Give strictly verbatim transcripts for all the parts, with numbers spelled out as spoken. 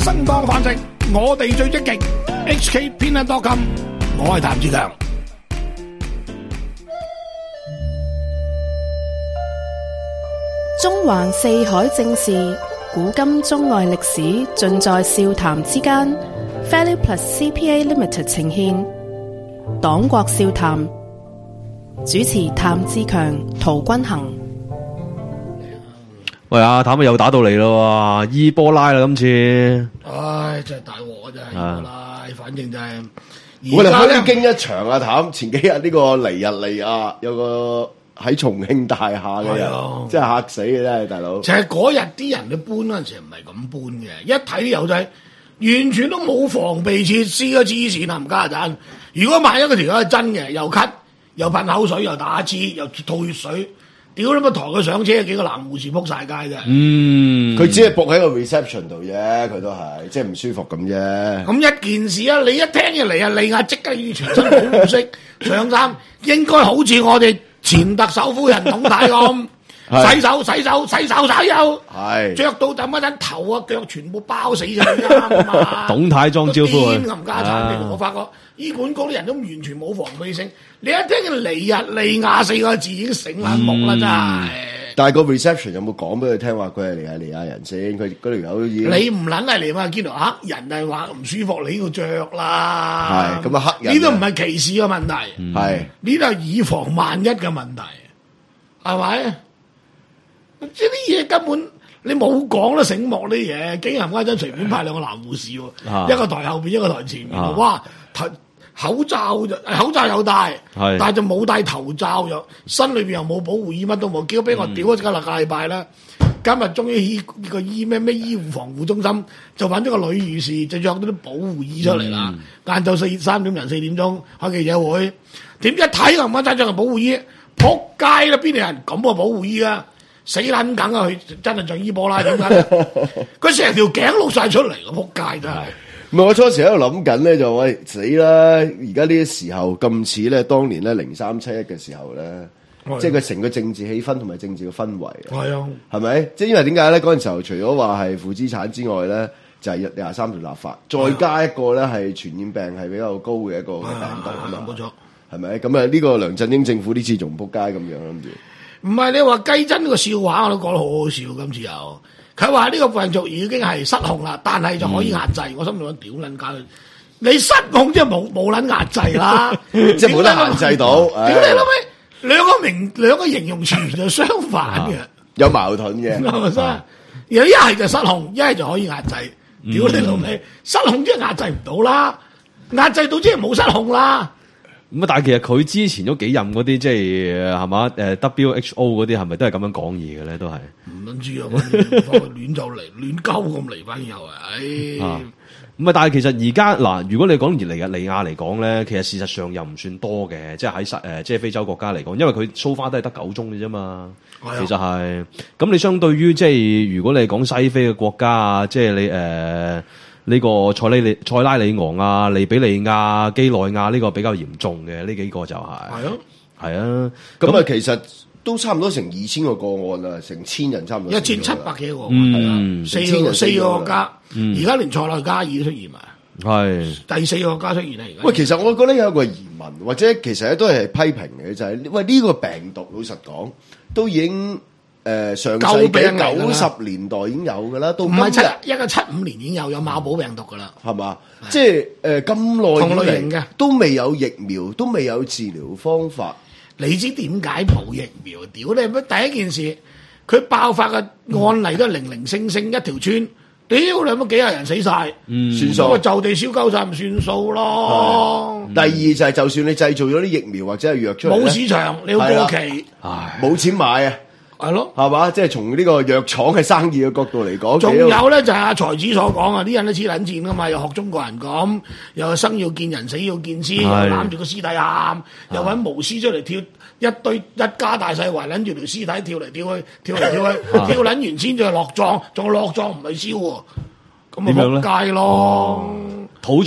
生當飯食，我哋最積極。H K Peanut dot com， 我係譚志強。 中環四海正事，古今中外歷史，盡在笑談之間。Value Plus C P A Limited 呈獻黨國笑談，主持譚志強、陶君行。 喂，阿譚又打到嚟咯，伊波拉啦今次。 唉，真係大鑊啊！真係伊波拉，反正就係、是、 我哋開經一場啊，譚前幾日呢個尼日利亞有個喺重慶大廈嘅人，真係嚇死嘅真係大佬。 其實嗰日啲人咧搬嗰陣時唔係咁搬嘅，一睇啲友仔完全都冇防備設施啊！黐線冚家鏟。如果萬一個條友係真嘅，又咳又噴口水又打支又吐血水。屌你乜抬佢上車，幾個男護士撲晒街啫。 嗯， 佢只係仆喺個 reception 度啫，佢都係即係唔舒服咁啫。 咁一件事啊，你一聽起嚟啊，利亞即刻要全身保護色上衫，應該好似我哋前特首夫人董太咁，洗手洗手洗手洗手，係着到咁一陣頭啊腳全部包死咗啱嘛。 董太裝招呼佢， 冚家鏟，我發覺醫管局啲人都完全冇防備性。你一聽見尼日利亞四個字已經醒眼目啦，真係。 但係個 reception 有冇講俾佢聽話佢係尼日利亞人先？佢嗰條友已經你唔撚係嚟嘛？見到黑人係話唔舒服，你要着啦。 係咁啊，黑人呢都唔係歧視嘅問題， 係呢都係以防萬一嘅問題，係咪？即係啲嘢根本你冇講得醒目啲嘢，竟然唔家真隨便派兩個男護士喎， 啊、 一個台後邊，一個台前面， 啊、 哇！口罩就口罩有戴，但係就冇戴頭罩，又身裏邊又冇保護衣，乜都冇，結果俾我屌咗幾個禮拜啦。今日終於醫呢個醫咩咩醫護防護中心就揾咗個女護士，就約咗啲保護衣出嚟啦。晏晝四三點零四點鐘開記者會，點一睇啊唔啱，着個保護衣，撲街啦！邊度人咁個保護衣啊？死撚梗啊！佢真係像伊波拉點解？佢成條頸露晒出嚟，個撲街真係。 唔係我初時喺度諗緊咧，就喂死啦！而家呢啲時候咁似咧，當年咧零三七一嘅時候咧，即係佢成個政治氣氛同埋政治嘅氛圍。 係啊， 係咪？即係因為點解咧？嗰陣時候除咗話係負資產之外咧，就係廿三條立法，再加一個咧係傳染病係比較高嘅一個病毒啊嘛。冇錯，係咪？咁啊呢個梁振英政府呢次仲仆街咁樣諗住。唔係你話雞珍個笑話我都講得好好笑，今次又。佢話呢個病毒已經係失控啦，但係就可以壓制。嗯、我心諗屌撚架，你失控即係冇冇撚壓制啦， 即係冇得限制到。 屌你老味，兩個名兩個形容詞就相反嘅， 有矛盾嘅。係咪先？ 有一係就失控，一係就可以壓制。屌你老味，失控即係壓制唔到啦，壓制到即係冇失控啦。 咁啊！但係其實佢之前嗰幾任嗰啲即係係嘛誒 W H O 嗰啲係咪都係咁樣講嘢嘅咧？都係唔撚知啊！亂就嚟，亂鳩咁嚟翻又係。咁啊，但係其實而家嗱，如果你講尼日利亞嚟講咧，其實事實上又唔算多嘅，即係喺誒即係非洲國家嚟講，因為佢 so far 都係得九宗嘅啫嘛。其實係咁，你相對於即係如果你講西非嘅國家啊，即係你誒。呃呢個塞利利、塞拉利昂啊、利比利亞、基內亞呢個比較嚴重嘅呢幾個就係係啊，係啊， 咁啊其實都差唔多成二千個個案啦，成千人差唔多一千七百幾個， 嗯， 係啊，四個四個國家，而、嗯、家連塞內加爾都出現埋， 係第四個國家出現啦。而家喂，其實我覺得有一個疑問，或者其實咧都係批評嘅，就係、是、喂呢、這個病毒老實講都已經。誒、呃，上世紀九十年代已經有噶啦，到唔係七一個七五年已經有有馬寶病毒噶啦， 係嘛？即係誒咁耐同類型嘅都未有疫苗，都未有治療方法。 你知點解冇疫苗？屌你乜第一件事，佢爆發嘅案例都係零零星星一條村，屌你乜幾廿人死晒，嗯，算數。就地燒鳩晒唔算數咯。 第二就係就算你製造咗啲疫苗或者係藥出嚟， 冇市場，你要過期， 冇錢買啊！ 係咯， 係嘛？即係從呢個藥廠嘅生意嘅角度嚟講， 仲有咧就係阿才子所講啊，啲人都黐撚線噶嘛，又學中國人咁，又生要見人，死要見屍，又攬住個屍體喊，又揾巫師出嚟跳一堆一家大細圍撚住條屍體跳嚟跳去，跳嚟跳去，跳撚完先再落葬，仲落葬唔係燒喎，咁咪仆街咯， 土葬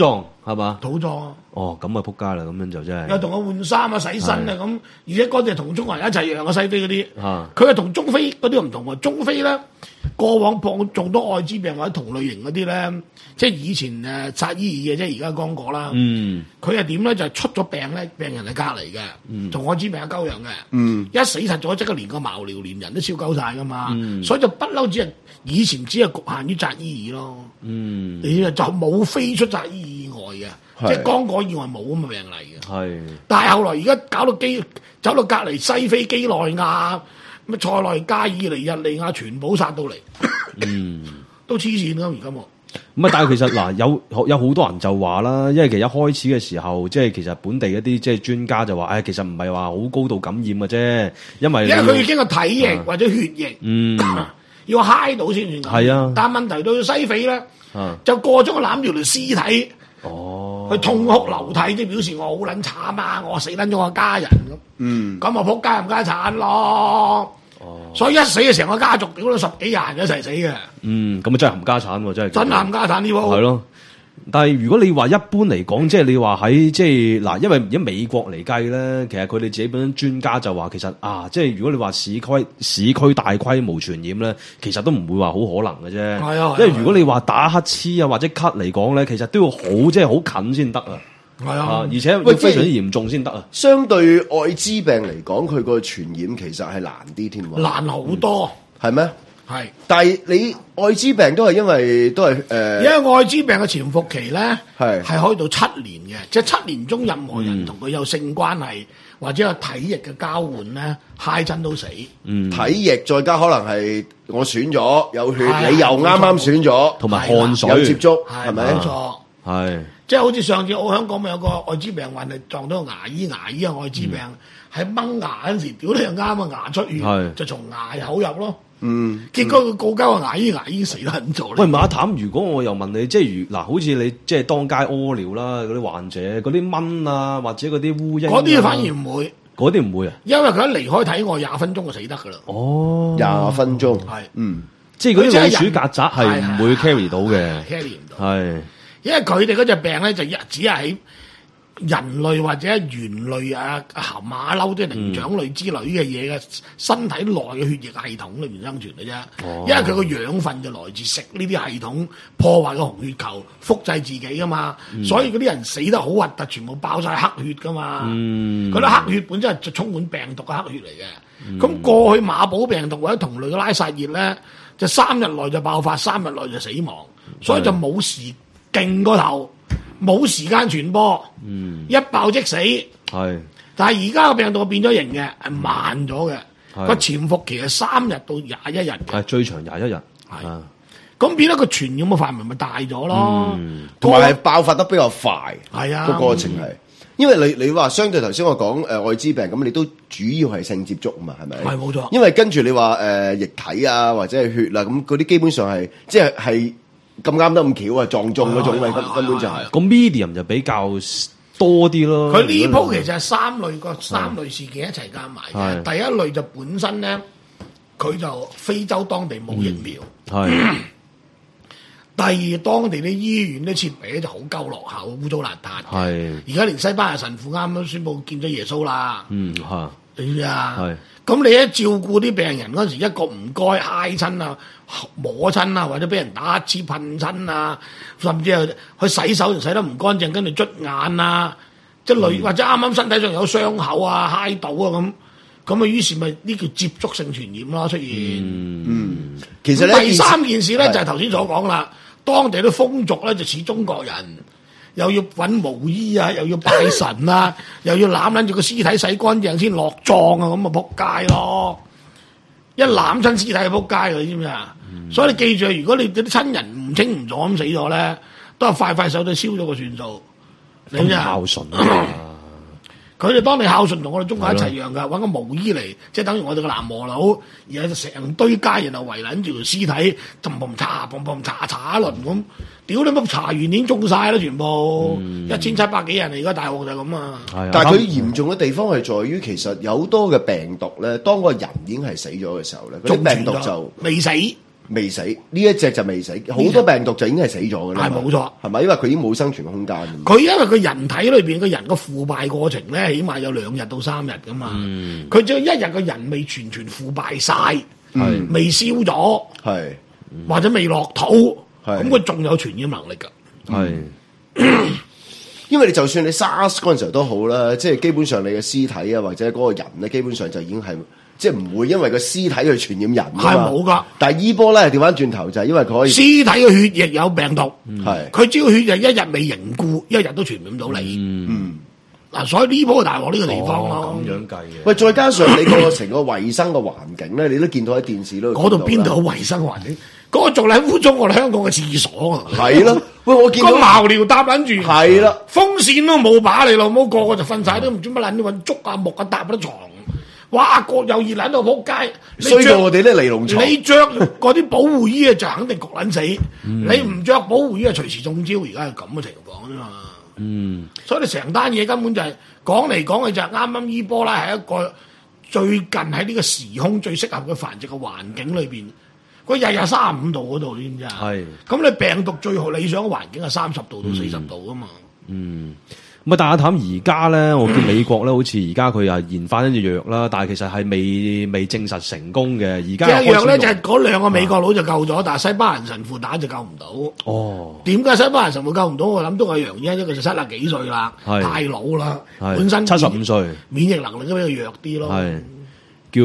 係嘛？ 土葬。 哦，咁啊撲街啦，咁樣就真係。 又同佢換衫啊、洗身啊咁，而且嗰啲係同中國人一齊養嘅西非嗰啲。 啊， 佢係同中非嗰啲唔同喎。中非咧過往碰中到艾滋病或者同類型嗰啲咧，即係以前誒薩伊爾嘅，即係而家剛果啦。 嗯， 佢係點咧？就係、出咗病咧，病人係隔離嘅，同艾滋病係鳩樣嘅。 嗯， 一死實咗，即刻連個茅寮連人都燒鳩晒噶嘛。 嗯、 所以就不嬲，只係以前只係局限於薩伊爾咯。 嗯， 你就冇飛出薩伊爾以外嘅。即係剛果以外冇咁嘅病例嘅， 係。 但係後來而家搞到基走到隔離西非幾內亞、乜塞內加爾尼日利亞全部殺到嚟， 嗯， 都黐線㗎而家冇。 咁啊，但係其實嗱，有有好多人就話啦，因為其實一開始嘅時候，即係其實本地一啲即係專家就話，誒、哎，其實唔係話好高度感染嘅啫，因為因為佢已經個體液或者血液， 嗯， 要嗨到先算。 係啊， 但係問題到西非咧， 啊、 就過咗個攬住條屍體。 哦， 佢痛哭流涕，即係表示我好撚慘啊！我死撚咗我家人咁， 嗯， 咁啊仆街冚家產咯。哦，所以一死就成個家族屌到十幾廿人一齊死嘅。 嗯，咁啊真係冚家產喎，真係。 真冚家產呢鋪。 係咯。但係如果你話一般嚟講，即係你話喺即係嗱，因為而家美國嚟計咧，其實佢哋自己本身專家就話，其實啊，即係如果你話市區市區大規模傳染咧，其實都唔會話好可能嘅啫。 係啊， 因為如果你話打乞嗤啊或者咳嚟講咧，其實都要好即係好近先得啊。 係啊， 而且要非常之嚴重先得啊。 相對艾滋病嚟講，佢個傳染其實係難啲添喎。 難好多。 係咩？ 係， 但係你艾滋病都係因為都係誒，呃、 因為艾滋病嘅潛伏期咧係係可以到七年嘅，即係七年中任何人同佢有性關係、嗯、或者有體液嘅交換咧，揩親都死。 嗯， 體液再加可能係我選咗有血， 係你又啱啱選咗， 同埋汗水有接觸， 係係咪？ 冇錯， 係。 即係好似上次我香港咪有個艾滋病患係撞到個牙醫，牙醫啊艾滋病喺掹、嗯、牙嗰陣時，屌你又啱啊牙出血，就從牙口入咯。 嗯， 結果佢告交個牙醫，牙醫死得很咗。 喂，馬淡，如果我又問你，即係如嗱，好似你即係當街屙尿啦，嗰啲患者，嗰啲蚊啊，或者嗰啲烏蠅， 嗰啲反而唔會， 嗰啲唔會啊， 因為佢一離開體外廿分鐘就死得噶啦。 哦， 廿分鐘係， 嗯， 即係嗰啲老鼠曱甴係唔會 carry 到嘅 ，carry 唔到， 係， 因為佢哋嗰隻病咧就一只係喺人類或者猿類啊、蛤馬騮即係靈長類之類嘅嘢嘅身體內嘅血液系統裏面生存嘅啫。 哦、 因為佢個養分就來自食呢啲系統破壞個紅血球，複製自己噶嘛。嗯、所以嗰啲人死得好核突，全部爆晒黑血噶嘛。嗰啲、嗯、黑血本身係充滿病毒嘅黑血嚟嘅。咁、嗯、過去馬寶病毒或者同類嘅拉薩熱咧，就三日內就爆發，三日內就死亡，所以就冇時勁過頭。冇時間傳播，嗯、一爆即死。係，但係而家個病毒變咗型嘅，係慢咗嘅。個潛伏期係三日到廿一日嘅， 係最長廿一日。係， 咁變咗個傳染嘅範圍咪大咗咯。 同埋係爆發得比較快。 係啊， 個過程係，因為你你話相對頭先我講誒艾滋病咁，你都主要係性接觸啊嘛，係咪？ 係冇錯。 因為跟住你話誒、呃、液體啊或者係血啦，咁嗰啲基本上係即係係。咁啱得咁巧啊，撞中嗰種咪根根本就係個 medium 就比較多啲咯。 佢呢鋪其實係三類個三類事件一齊加埋嘅。第一類就本身咧，佢就非洲當地冇疫苗。係、嗯。第二，當地啲醫院啲設備咧就好鳩落後，污糟邋遢。係。而家連西班牙神父啱啱宣布見咗耶穌啦。嗯嚇。你知啊？係。咁你一照顧啲病人嗰陣時，一個唔該揩親啊、摸親啊，或者俾人打乞嗤噴親啊，甚至係去洗手洗得唔乾淨，跟住捽眼啊，即係類、嗯、或者啱啱身體上有傷口啊、揩到啊咁，咁啊於是咪呢叫接觸性傳染咯出現。嗯，嗯其實第三件事咧就係頭先所講啦，當地啲風俗咧就似中國人。又要揾毛衣啊，又要拜神啊，又要攬撚住個屍體洗乾淨先落葬啊，咁啊仆街咯！一攬親屍體就仆街㗎，你知唔知啊？嗯、所以你記住，如果你啲親人唔清唔楚咁死咗咧，都係快快手就燒咗個算數。你知啊？孝順啊！佢哋當你孝順同我哋中國一齊一樣㗎，揾個毛衣嚟，即係等於我哋個南無佬，而係成堆家人又圍撚住條屍體，嘭嘭查嘭嘭查查一輪咁。屌你乜查完年中晒啦，全部一千七百幾人嚟，而家大鑊就咁啊！ 但係佢嚴重嘅地方係在於，其實有好多嘅病毒咧，當個人已經係死咗嘅時候咧，嗰啲病毒就未死， 未死，呢一隻就未死，好多病毒就已經係死咗嘅啦。 係冇錯， 係咪？因為佢已經冇生存空間。 佢因為佢人體裏邊個人個腐敗過程咧，起碼有兩日到三日噶嘛。佢、嗯、只要一日個人未全全腐敗晒，嗯、未燒咗，係、嗯、或者未落肚，咁佢仲有傳染能力㗎。係。 因為你就算你 SARS 嗰陣時候都好啦，即係基本上你嘅屍體啊，或者嗰個人咧，基本上就已經係即係唔會因為個屍體去傳染人。係冇噶。但係伊波拉調翻轉頭就係因為佢可以屍體嘅血液有病毒，係、 嗯、 佢只要血液一日未凝固，一日都傳染到你。嗯，嗱，所以呢波大鑊呢個地方咯。 咁樣計嘅。 喂，再加上你個成個衛生嘅環境咧，你都見到喺電視都嗰度邊度有衛生環境？嗰、那個仲係污糟我哋香港嘅廁所啊！ 係咯，喂，我見到個茅寮搭撚住， 係啦， 風扇都冇把你老母，個個就瞓晒都唔知乜撚，揾竹啊木啊搭嗰啲床，哇！個又熱撚到仆街， 衰過我哋啲尼龍床。 你着嗰啲保護衣啊，就肯定焗撚死。嗯、你唔着保護衣啊，隨時中招。而家係咁嘅情況啫嘛。嗯，所以你成單嘢根本就係講嚟講去就係啱啱伊波拉係一個最近喺呢個時空最適合嘅繁殖嘅環境裏邊。佢日日三十五度嗰度，你知唔知啊？係。咁你病毒最好理想嘅環境係三十度到四十度噶嘛？ 嗯。咁啊，但阿譚而家咧，我見美國咧，好似而家佢又研發一隻藥啦，但係其實係未未證實成功嘅。而家隻藥咧就係嗰兩個美國佬就救咗，但係西班牙人神父打就救唔到。哦。點解西班牙人神父救唔到？我諗都係原因，一個就七十幾歲啦，太老啦，本身七十五歲， 免疫能力都比較弱啲咯。係。 叫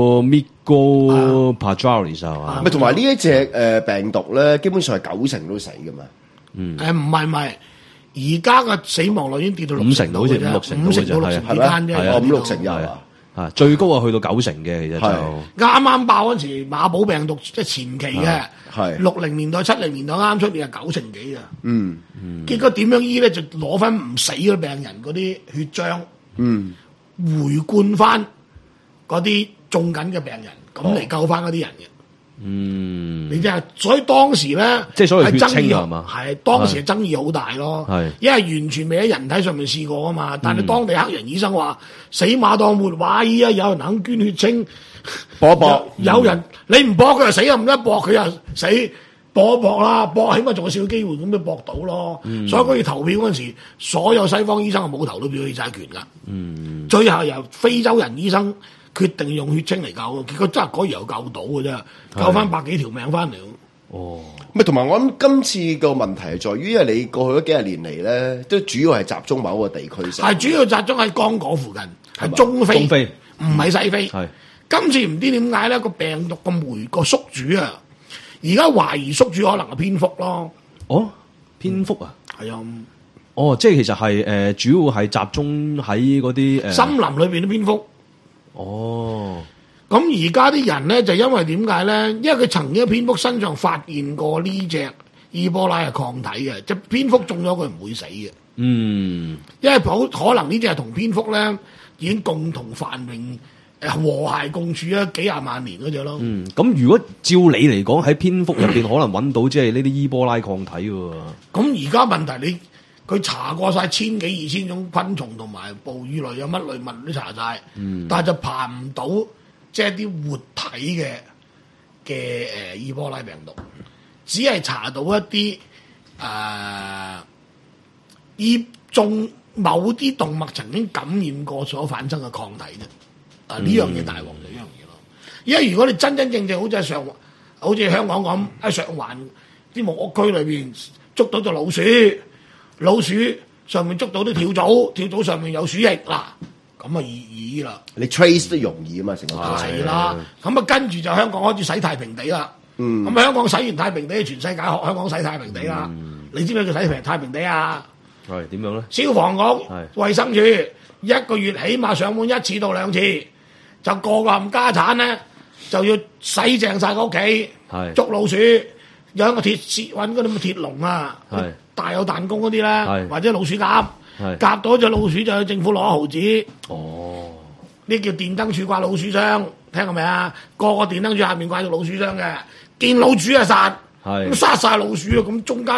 Miguel Pajares 係嘛？ 咪同埋呢一隻誒病毒咧，基本上係九成都死噶嘛。 嗯。誒唔係唔係，而家嘅死亡率已經跌到六成到， 好似五六成， 五成到六成之間啫。 係啊，五六成有啊。 啊，最高啊去到九成嘅，其實就啱啱爆嗰時馬寶病毒即係前期嘅，係六零年代、七零年代啱出嚟係九成幾啊。嗯嗯。結果點樣醫咧？就攞翻唔死嘅病人嗰啲血漿，嗯，回灌翻嗰啲中緊嘅病人，咁嚟救翻嗰啲人嘅。嗯，你即係，所以當時咧， 即係所謂血清係嘛？係當時嘅爭議好大咯。係，因為完全未喺人體上面試過啊嘛。但係當地黑人醫生話、嗯、死馬當活馬醫啊，有人肯捐血清， 搏一搏。 有人、嗯、你唔搏佢就死啊，唔得搏佢又死，搏一搏啦，搏起碼仲有少少機會咁咪搏到咯。嗯、所以佢要投票嗰陣時，所有西方醫生係冇投到票去債權噶。嗯，最後由非洲人醫生決定用血清嚟救，結果真係嗰日又救到嘅啫，救翻百幾條命翻嚟。 哦，咪同埋我諗今次個問題係在於，因為你過去嗰幾十年嚟咧，都主要係集中某個地區上， 係主要集中喺剛果附近，係中非，唔係西非。係今次唔知點解咧，個病毒個酶個宿主啊，而家懷疑宿主可能係蝙蝠咯。 哦，蝙蝠啊， 係、嗯、啊。 哦，即係其實係誒、呃，主要係集中喺嗰啲誒森林裏邊啲蝙蝠。哦，咁而家啲人咧就因為點解咧？因為佢曾經喺蝙蝠身上發現過呢隻伊波拉嘅抗體嘅，即係蝙蝠中咗佢唔會死嘅。嗯，因為好可能呢隻係同蝙蝠咧已經共同繁榮誒和諧共處咗幾廿萬年嗰隻咯。 嗯，咁如果照你嚟講喺蝙蝠入邊可能揾到即係呢啲伊波拉抗體喎。 咁而家問題你？佢查過晒千幾二千種昆蟲同埋哺乳類有乜類物都查晒、嗯，但係就爬唔到即係啲活體嘅嘅誒伊波拉病毒，只係查到一啲誒依種某啲動物曾經感染過所產生嘅抗體啫。啊呢樣嘢大鑊就呢樣嘢咯，因為如果你真真正正好似喺上好似香港咁喺上環啲木屋區裏邊捉到隻老鼠。老鼠上面捉到啲跳蚤，跳蚤上面有鼠疫嗱，咁啊易易啦。你 trace 都容易啊嘛，成個係啦。咁啊跟住就香港開始洗太平地啦。嗯。咁香港洗完太平地，全世界學香港洗太平地啦、嗯。你知唔知佢洗平太平地啊？ 係點樣咧？ 消防局、衛生署一個月起碼上門一次到兩次，就個個冚家產咧就要洗淨晒個屋企，捉老鼠，有一個鐵絲揾嗰啲咁嘅鐵籠啊。係。大有彈弓嗰啲啦，或者老鼠夾，夾到隻老鼠就去政府攞毫子。哦，呢叫電燈柱掛老鼠箱，聽過未啊？個個電燈柱下面掛住老鼠箱嘅，見老鼠就殺，咁殺晒老鼠啊！咁中間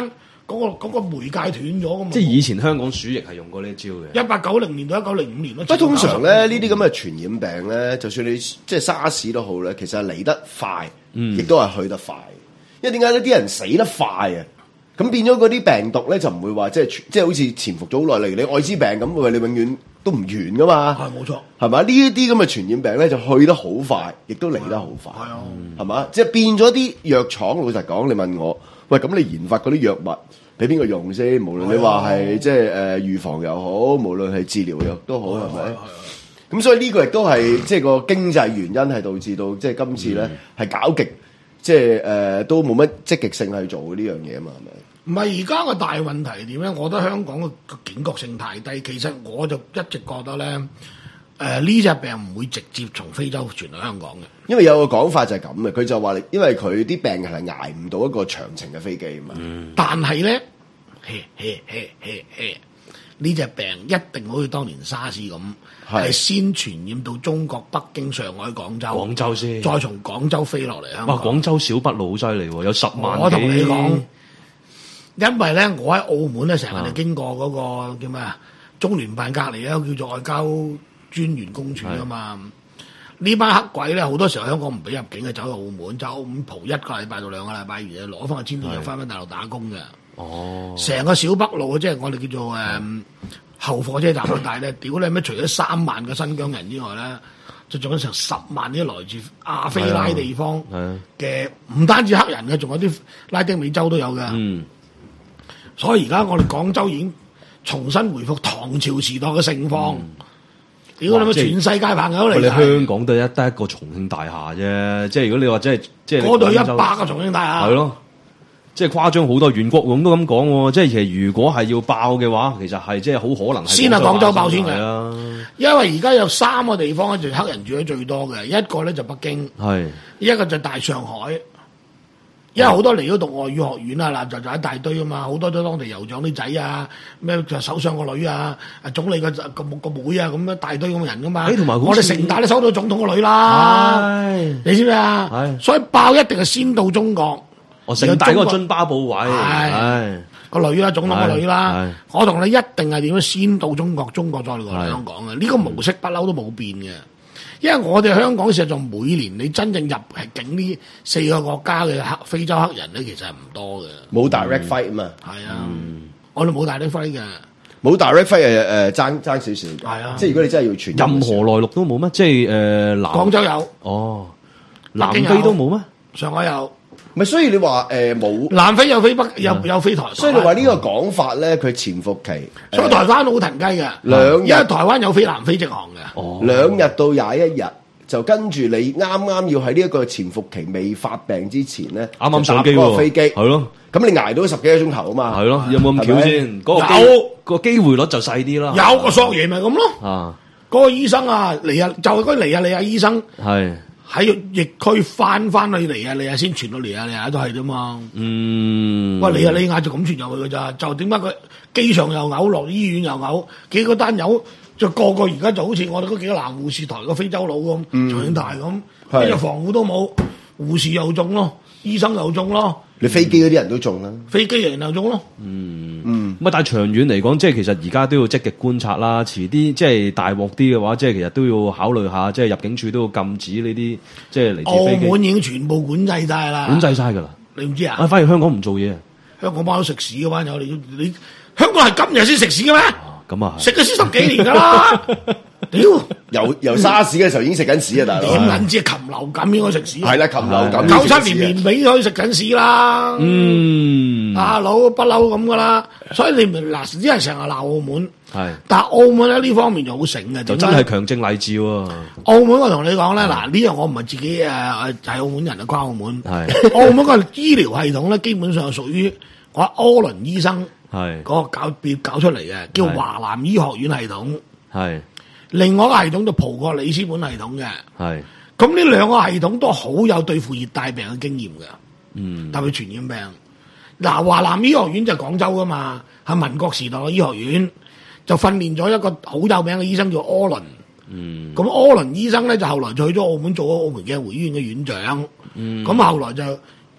嗰、嗰個嗰個媒介斷咗㗎嘛。 即係以前香港鼠疫係用過呢一招嘅。 一八九零年到一九零五年咯。 不過通常咧呢啲咁嘅傳染病咧，就算你即係沙士都好咧，其實係嚟得快， 嗯， 亦都係去得快。因為點解呢啲人死得快啊？咁變咗嗰啲病毒咧就唔會話即係即係好似潛伏咗好耐，例如你愛滋病咁，喂你永遠都唔完噶嘛。 係冇錯， 係嘛？呢一啲咁嘅傳染病咧就去得好快，亦都嚟得好快。係啊，係嘛？即係變咗啲藥廠，老實講，你問我，喂咁你研發嗰啲藥物俾邊個用先？無論你話係即係誒預防又好，無論係治療藥都好，係咪？咁所以呢個亦都係即係個經濟原因係導致到即係今次咧係搞極。即係誒、呃，都冇乜積極性去做呢樣嘢啊嘛，係咪？ 唔係而家個大問題係點咧？我覺得香港個警覺性太低。其實我就一直覺得咧，誒呢隻病唔會直接從非洲傳到香港嘅。 因為有個講法就係咁嘅，佢就話因為佢啲病人係捱唔到一個長程嘅飛機啊嘛。嗯、 但係咧，嘿嘿嘿嘿嘿，呢隻病一定好似當年沙士咁。係先傳染到中國北京、上海、廣州， 廣州先， 再從廣州飛落嚟香港。 哇！廣州小北路好犀利喎，有十萬幾。 我同你講，因為咧，我喺澳門咧，成日哋經過嗰、那個、啊、叫咩啊？中聯辦隔離咧，叫做外交專員公署啊嘛。呢班黑鬼咧，好多時候香港唔俾入境嘅，走去澳門，走澳門蒲一個禮拜到兩個禮拜完，攞翻個簽證又翻返大陸打工嘅。哦，成個小北路即係我哋叫做誒。嗯後火車站嗰帶咧，屌你咩？除咗三萬個新疆人之外咧，就仲有成十萬啲來自亞非拉地方嘅，唔單止黑人嘅，仲有啲拉丁美洲都有嘅。嗯，所以而家我哋廣州已經重新回復唐朝時代嘅盛況。屌你咩？全世界朋友嚟。 你香港都一得一個重慶大廈啫，即係如果你話即係即係嗰度一百個重慶大廈。係咯。 即係誇張好多，袁國勇都咁講喎。即係其實如果係要爆嘅話，其實係即係好可能係先係廣州爆先嘅。 係啊， 因為而家有三個地方咧，就黑人住得最多嘅，一個咧就北京，係一個就大上海。因為好多嚟咗讀外語學院啊，嗱就就一大堆啊嘛，好多都當地酋長啲仔啊，咩就首相個女啊，總理個個個妹啊，咁一大堆咁嘅人噶嘛。同埋我哋城大都收到總統個女啦，你知唔知啊？所以爆一定係先到中國。 我城大嗰個津巴布韋，係個女啦，總統個女啦。我同你一定係點樣先到中國，中國再嚟香港嘅。呢個模式不嬲都冇變嘅。因為我哋香港實際上每年你真正入境呢四個國家嘅黑非洲黑人咧，其實係唔多嘅。 冇 direct fight 啊嘛。係啊，我哋冇 direct fight 嘅。 冇 direct fight 誒誒爭爭少少。係啊，即係如果你真係要傳任何內陸都冇咩？即係誒南廣州有。 哦，南非都冇咩？ 上海有。 咪所以你話誒冇南非有飛北有有飛台， 所以你話呢個講法咧，佢潛伏期， 所以台灣好騰雞嘅， 兩日因為台灣有飛南非直航嘅， 哦，兩日到廿一日就跟住你啱啱要喺呢一個潛伏期未發病之前咧， 啱啱上機喎，飛機係咯， 咁你捱到十幾個鐘頭啊嘛， 係咯，有冇咁巧先？嗰個有個機會率就細啲啦， 有個索爺咪咁咯，啊，嗰個醫生啊嚟啊，就係嗰尼亞利亞醫生係。喺疫區翻翻去尼亞利亞先傳到尼亞利亞都係啫嘛。嗯，喂，尼亞利亞就咁傳入去㗎咋？就點解佢機場又嘔，落醫院又嘔，幾個單友就個個而家就好似我哋嗰幾個男護士台個非洲佬咁，長興大咁，跟住防護都冇，護士又中咯，醫生又中咯。 你飛機嗰啲人都中啦， 飛機人又中咯。 嗯嗯，咁啊，但係長遠嚟講，即係其實而家都要積極觀察啦。遲啲即係大鑊啲嘅話，即係其實都要考慮下，即係入境處都要禁止呢啲即係嚟自飛機。 澳門已經全部管制晒啦， 管制晒㗎啦。你唔知啊？ 啊，反而香港唔做嘢。 香港班都食屎嘅班友，你你香港係今日先食屎嘅咩？ 咁啊， 食咗屎十幾年㗎啦。屌， 由由沙士嘅時候已經食緊屎啊，大佬！ 點撚知禽流感應該食屎？ 係啦，禽流感。 九七年年尾可以食緊屎啦。嗯，阿佬不嬲咁噶啦，所以你咪嗱，只係成日鬧澳門。係，但係澳門咧呢方面就好醒嘅， 就真係強正勵志喎。 澳門我同你講咧，嗱呢樣我唔係自己誒係澳門人啊，關澳門。係，澳門個醫療系統咧，基本上係屬於我柯倫醫生係嗰個搞別搞出嚟嘅，叫華南醫學院系統。係。另外一個系統就葡國里斯本系統嘅，係咁呢兩個系統都好有對付熱帶病嘅經驗嘅，嗯，特別傳染病。嗱，華南醫學院就廣州噶嘛，係民國時代嘅醫學院，就訓練咗一個好有名嘅醫生叫柯倫，嗯，咁柯倫醫生咧就後來就去咗澳門做咗澳門嘅會醫院嘅院長，嗯，咁後來就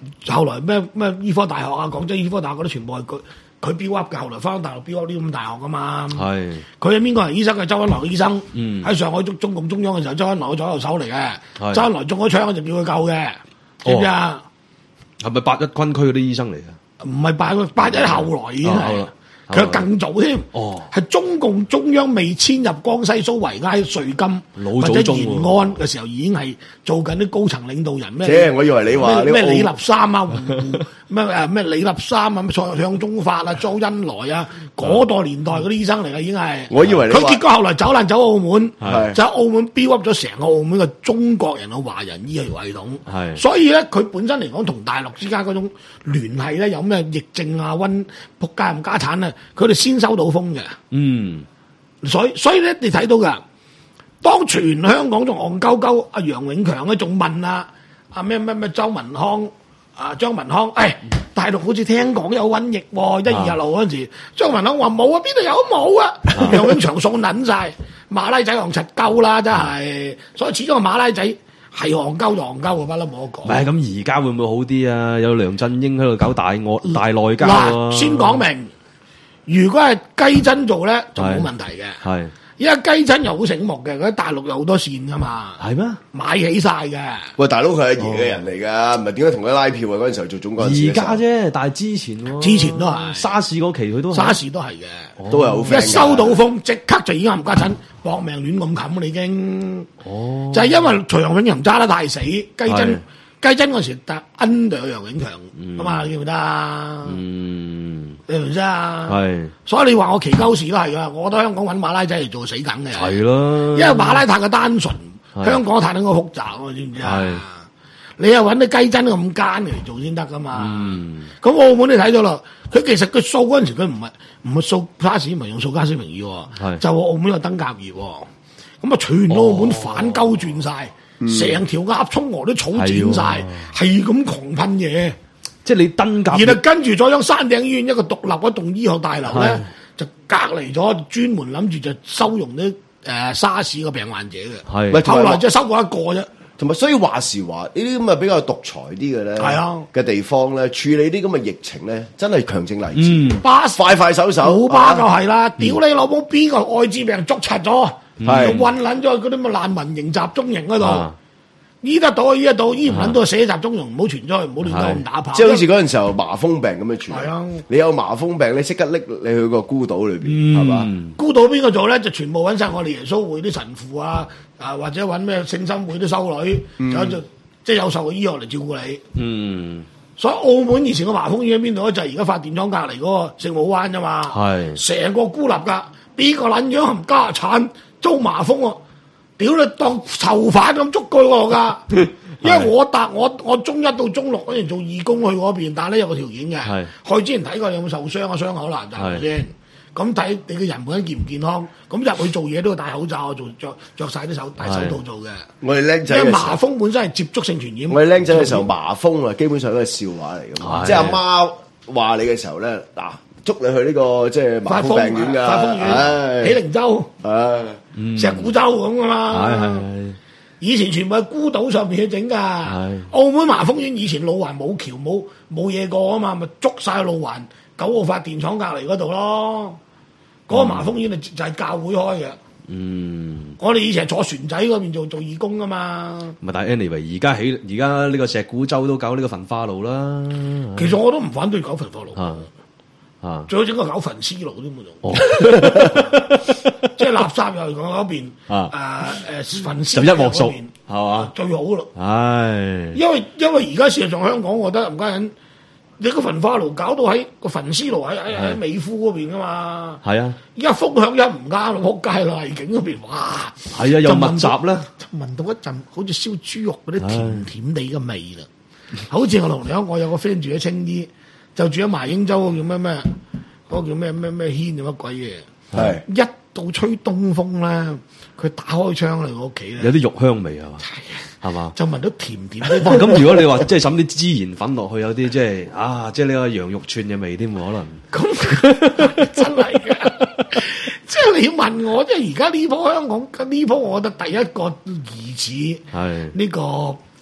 後來咩咩醫科大學啊、廣州醫科大學嗰啲全部係佢佢 build up 嘅，後來翻大陸 build up 啲咁大學噶嘛。係佢係邊個人醫生嘅？周恩來嘅醫生。嗯，喺上海中中共中央嘅時候，周恩來嘅左右手嚟嘅。周恩來中咗槍就叫佢救嘅，知唔知啊？ 係咪八一軍區嗰啲醫生嚟嘅？ 唔係八八一後來已經係。佢更早添，係、哦、中共中央未遷入江西蘇維埃瑞金或者延安嘅時候，已經係做緊啲高層領導人咩？ 即係我以為你話咩李立三啊、咩誒咩李立三啊、蔡向忠發啊、周恩來啊，嗰代年代嗰啲醫生嚟嘅已經係。 我以為你佢結果後來走難走澳門，就喺澳門 build up 咗成個澳門嘅中國人嘅華人醫療系統。係，所以咧佢本身嚟講同大陸之間嗰種聯繫咧，有咩疫症啊、瘟仆街冚家產啊。佢哋先收到風嘅，嗯，所以所以咧，你睇到噶，當全香港仲戇鳩鳩，阿楊永強咧仲問啊，阿咩咩咩周文康、啊張文康，誒，大陸好似聽講有瘟疫喎，一二日路嗰陣時，張文康話冇啊，邊度有冇啊？楊永強送撚晒，馬拉仔戇柒鳩啦，真係，所以始終個馬拉仔係戇鳩就戇鳩嘅，不嬲冇得講。 唔係咁，而家會唔會好啲啊？有梁振英喺度搞大惡大內交啊！ 先講明。如果係雞真做咧，就冇問題嘅。係，因為雞真又好醒目嘅，佢喺大陸有好多線噶嘛。係咩？買起晒嘅。喂， 大佬佢係爺嘅人嚟噶，唔係點解同佢拉票啊？嗰陣時候做總幹事。 而家啫，但係之前喎。 之前都係。沙士嗰期佢都。 沙士都係嘅， 都有。 一收到風，即刻就已經冚家鏟搏命亂咁冚啦已經。哦。就係因為徐楊永強揸得太死，雞真雞真嗰時得 under 楊永強啊嘛，記唔記得啊？嗯。你明唔知啊？係，所以你話我騎鳩士都係噶，我覺得香港揾馬拉仔嚟做死梗嘅。係咯，因為馬拉太過單純，香港太過複雜啊，知唔知啊？你又揾啲雞真咁奸嚟做先得噶嘛？咁、嗯、澳門你睇咗啦，佢其實佢掃嗰陣時佢唔係唔係掃沙士，唔係用掃加斯名義，就澳門有登革熱，咁啊全澳門反鳩轉晒，成條鴨涌河啲草轉晒，係咁狂噴嘢。 即係你登革， 然後跟住再將山頂醫院一個獨立嗰棟醫學大樓咧，就隔離咗，專門諗住就收容啲誒、呃、沙士嘅病患者嘅。係，後來即係收過一個啫。 同埋，所以話時話呢啲咁嘅比較獨裁啲嘅咧，係啊嘅地方咧，處理啲咁嘅疫情咧，真係強正勵志，嗯、快快手手。 古巴就係啦，屌、啊、你老母，邊個愛滋病捉柒咗，就韞撚咗嗰啲咁嘅難民營、集中營嗰度。啊醫得到，醫得到，醫唔撚到，寫集中用，唔好傳出去，唔好亂咁打炮。 即係好似嗰陣時候麻風病咁樣傳。係啊，你有麻風病，你即刻拎你去個孤島裏邊，係嘛？ 孤島邊個做咧？就全部揾晒我哋耶穌會啲神父啊，啊或者揾咩聖心會啲修女，就就即係有受過醫學嚟照顧你。嗯。所以澳門以前個麻風醫喺邊度咧？就係而家發電廠隔離嗰個聖母灣啫嘛。係。成個孤立㗎，邊個撚樣冚家產租麻風喎？屌你當囚犯咁捉佢我噶，因為我搭我我中一到中六嗰陣做義工去嗰邊，但係咧有個條件嘅，去之前睇過有冇受傷啊，傷口難係咪先？咁睇你個人本身健唔健康，咁入去做嘢都要戴口罩，做着着晒啲手戴手套做嘅。 我哋僆仔， 因為麻風本身係接觸性傳染。 我哋僆仔嘅時候麻風啊，基本上都係笑話嚟㗎嘛，即係阿媽話你嘅時候咧嗱。捉你去呢、這個即係麻風病院㗎， 發風院、喜靈洲、嗯、石鼓洲咁噶嘛。以前全部喺孤島上邊去整㗎。澳門麻風院以前路環冇橋冇冇嘢過啊嘛，咪捉晒路環九號發電廠隔離嗰度咯。嗰、那個麻風院就係教會開嘅。嗯，我哋以前坐船仔嗰邊做做義工㗎嘛。 咪但係 anyway， 而家起而家呢個石鼓洲都搞呢個焚化爐啦。 其實我都唔反對搞焚化爐。啊啊！最好整個搞焚屍爐都冇用，即係垃圾又講嗰邊，誒誒焚屍就一鑊熟係嘛最好咯。唉，因為因為而家事實上香港，我覺得唔家人，你個焚化爐搞到喺個焚屍爐喺喺喺美孚嗰邊噶嘛。係啊，而家風向一唔啱，仆街啦！荔景嗰邊，哇！ 係啊，又密集咧， 聞到一陣好似燒豬肉嗰啲甜甜地嘅味啦。好似我同你講，我有個 friend 住喺青衣。就住喺麻鷹洲嗰個叫咩咩，嗰個叫咩咩咩軒定乜鬼嘢？係一到吹東風咧，佢打開窗嚟我屋企咧， 有啲肉香味係嘛？係嘛？ 就聞到甜甜啲。 咁如果你話即係滲啲孜然粉落去，有啲即係啊，即係呢個羊肉串嘅味添，可能。 咁真係嘅，即係你問我，即係而家呢鋪香港呢鋪，我覺得第一個疑似係呢個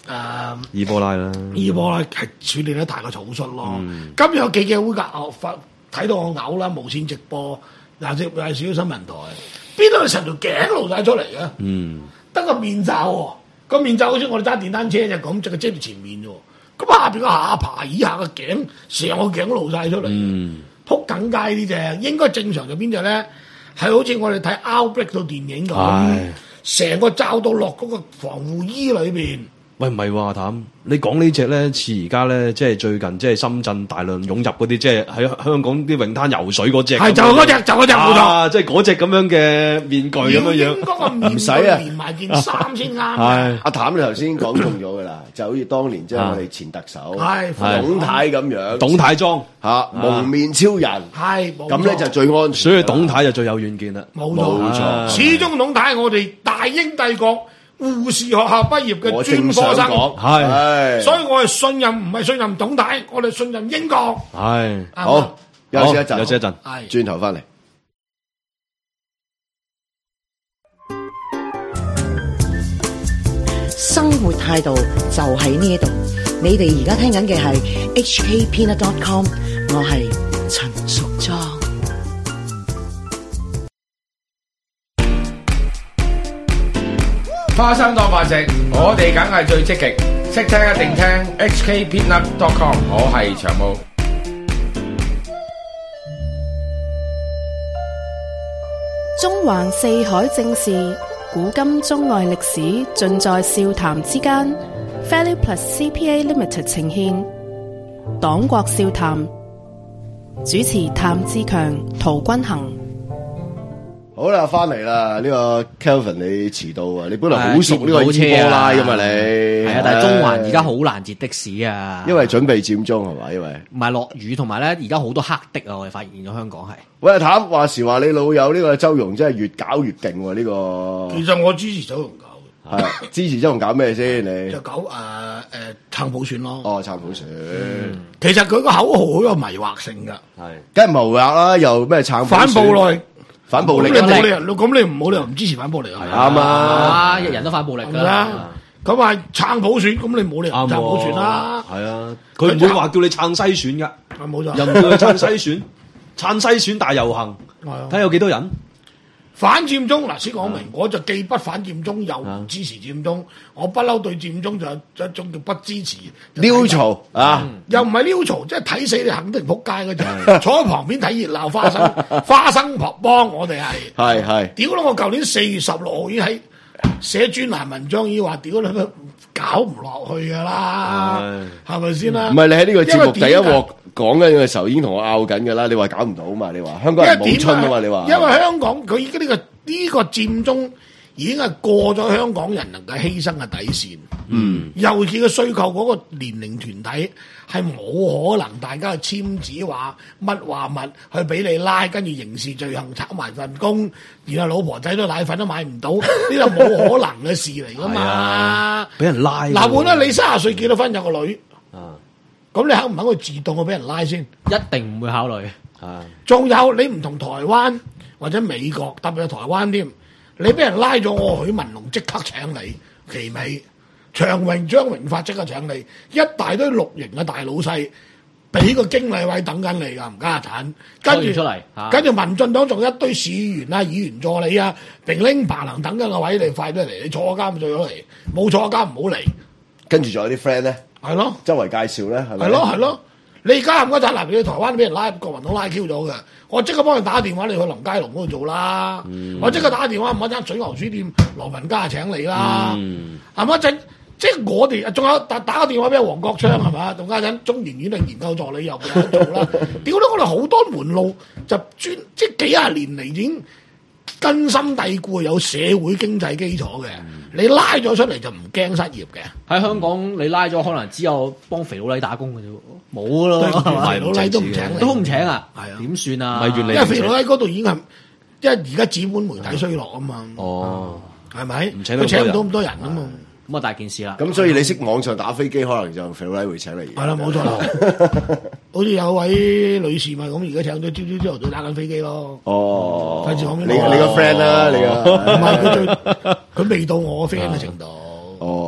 誒伊波拉啦， 伊波拉係處理得太過草率咯。嗯、今日有幾嘅會㗎，發睇到我嘔啦，無線直播，嗱即係小新聞台，邊度成條頸露晒出嚟嘅？嗯，得個面罩喎，個面罩好似我哋揸電單車就咁，就遮住前面啫喎。咁下邊個下巴以下個頸，成個頸露晒出嚟。嗯，撲緊街呢隻，應該正常就邊隻咧？係好似我哋睇 Outbreak 套電影咁，成個罩到落嗰個防護衣裏邊。 喂，唔係喎，阿譚，你講呢隻咧似而家咧，即係最近即係深圳大量湧入嗰啲，即係喺香港啲泳灘游水嗰隻。係就嗰隻，就嗰隻冇錯。即係嗰隻咁樣嘅面具咁樣樣。應該個面具連埋件衫先啱。係阿譚，你頭先講中咗噶啦，就好似當年即係我哋前特首董太咁樣， 董太裝嚇蒙面超人。 係咁咧就最安全。 所以董太就最有遠見啦。 冇錯，始終董太係我哋大英帝國護士學校畢業嘅專科生，係，所以我係信任，唔係信任董太，我哋信任英國。 係， 好，休息一陣， 休息一陣， 係，轉頭翻嚟。 生活態度就喺呢度，你哋而家聽緊嘅係 H K Peanut dot com， 我係陳淑莊。 花生當飯食，我哋梗係最積極，識聽一定聽 H K Peanut dot com， 我係長毛。 中環四海正事，古今中外歷史，盡在笑談之間。Value Plus C P A Limited 呈現黨國笑談，主持譚志強、陶君行。 好啦，翻嚟啦！呢個 Kelvin 你遲到啊！你本來好熟呢個伊波拉噶嘛你？ 係啊，但係中環而家好難截的士啊！ 因為準備佔中係嘛？因為唔係落雨，同埋咧而家好多黑的啊！我哋發現咗香港係。 喂，譚話時話你老友呢個周融真係越搞越勁喎！呢個其實我支持周融搞嘅，係支持周融搞咩先？你就搞誒誒撐普選咯。 哦，撐普選。 其實佢個口號好有迷惑性㗎， 係梗係迷惑啦！又咩撐反暴力？ 反暴力， 咁你冇理由，咁你唔好理由唔支持反暴力啊？ 啱啊， 日人都反暴力㗎啦。 咁話撐普選，咁你冇理由撐普選啦。 係啊，佢唔會話叫你撐西選㗎。 冇錯， 又唔叫佢撐西選，撐西選大遊行，睇下有幾多人。 反佔中嗱，先講明，我就既不反佔中，又唔支持佔中。我不嬲對佔中就有一種叫不支持。 撩嘈啊， 又唔係撩嘈，即係睇死你肯定仆街嗰隻。坐喺旁邊睇熱鬧，花生花生幫我哋係係係。 屌啦！我舊年四月十六號已經喺寫專欄文章，已經話屌你乜搞唔落去㗎啦，係咪先啦？ 唔係你喺呢個節目第一鑊講緊嘅時候已經同我拗緊㗎啦，你話搞唔到嘛？你話香港人冇春啊嘛？你話因為香港佢而家呢個呢個佔中已經係過咗香港人能夠犧牲嘅底線。嗯，尤其嘅需求嗰個年齡團體係冇可能大家去簽字話乜話物去俾你拉，跟住刑事罪行炒埋份工，然後老婆仔都奶粉都買唔到，呢個冇可能嘅事嚟㗎嘛。 俾人拉嗱，換啦，你三十歲結咗婚有個女。咁你肯唔肯去自動去俾人拉先？ 一定唔會考慮。 啊，仲有你唔同台灣或者美國，特別係台灣添，你俾人拉咗，我許文龍即刻請你，奇美、長榮、張榮發即刻請你，一大堆綠營嘅大老細，俾個經理位等緊你㗎，唔家產。跟住出嚟， 跟住民進黨仲有一堆市議員啊、議員助理啊，平拎爬能等緊個位，你快啲嚟，你坐監最好嚟，冇坐監唔好嚟。 跟住仲有啲 friend 咧。係咯， 周圍介紹咧，係咪？ 係咯係咯，你而家唔該睇嗱，你台灣俾人拉，國民黨拉 Q 咗嘅，我即刻幫你打電話，你去林佳龍嗰度做啦。嗯、我即刻打電話，唔好爭水牛書店羅文嘉請你啦。係咪陣？即係我哋仲有打打個電話俾黃國昌係嘛？同家陣中研院嘅研究助理又有做啦。屌到我哋好多門路就專，即係幾廿年嚟已經根深蒂固，有社會經濟基礎嘅。你拉咗出嚟就唔驚失業嘅。 喺香港你拉咗可能只有幫肥佬黎打工嘅啫，冇咯。 肥佬黎都唔請你， 都唔請啊？ 係啊， 點算啊？ 因為肥佬黎嗰度已經係，因為而家紙本媒體衰落啊嘛。哦，係咪？佢請唔到咁多人啊嘛。 咁啊大件事啦。 咁所以你識網上打飛機，可能就肥佬黎會請你。 係啦，冇錯啦。好似有位女士咪咁，而家請咗朝朝朝頭早打緊飛機咯。 哦， 費事講邊你你個 friend 啦，你個唔係佢最佢未到我 friend 嘅程度。 哦，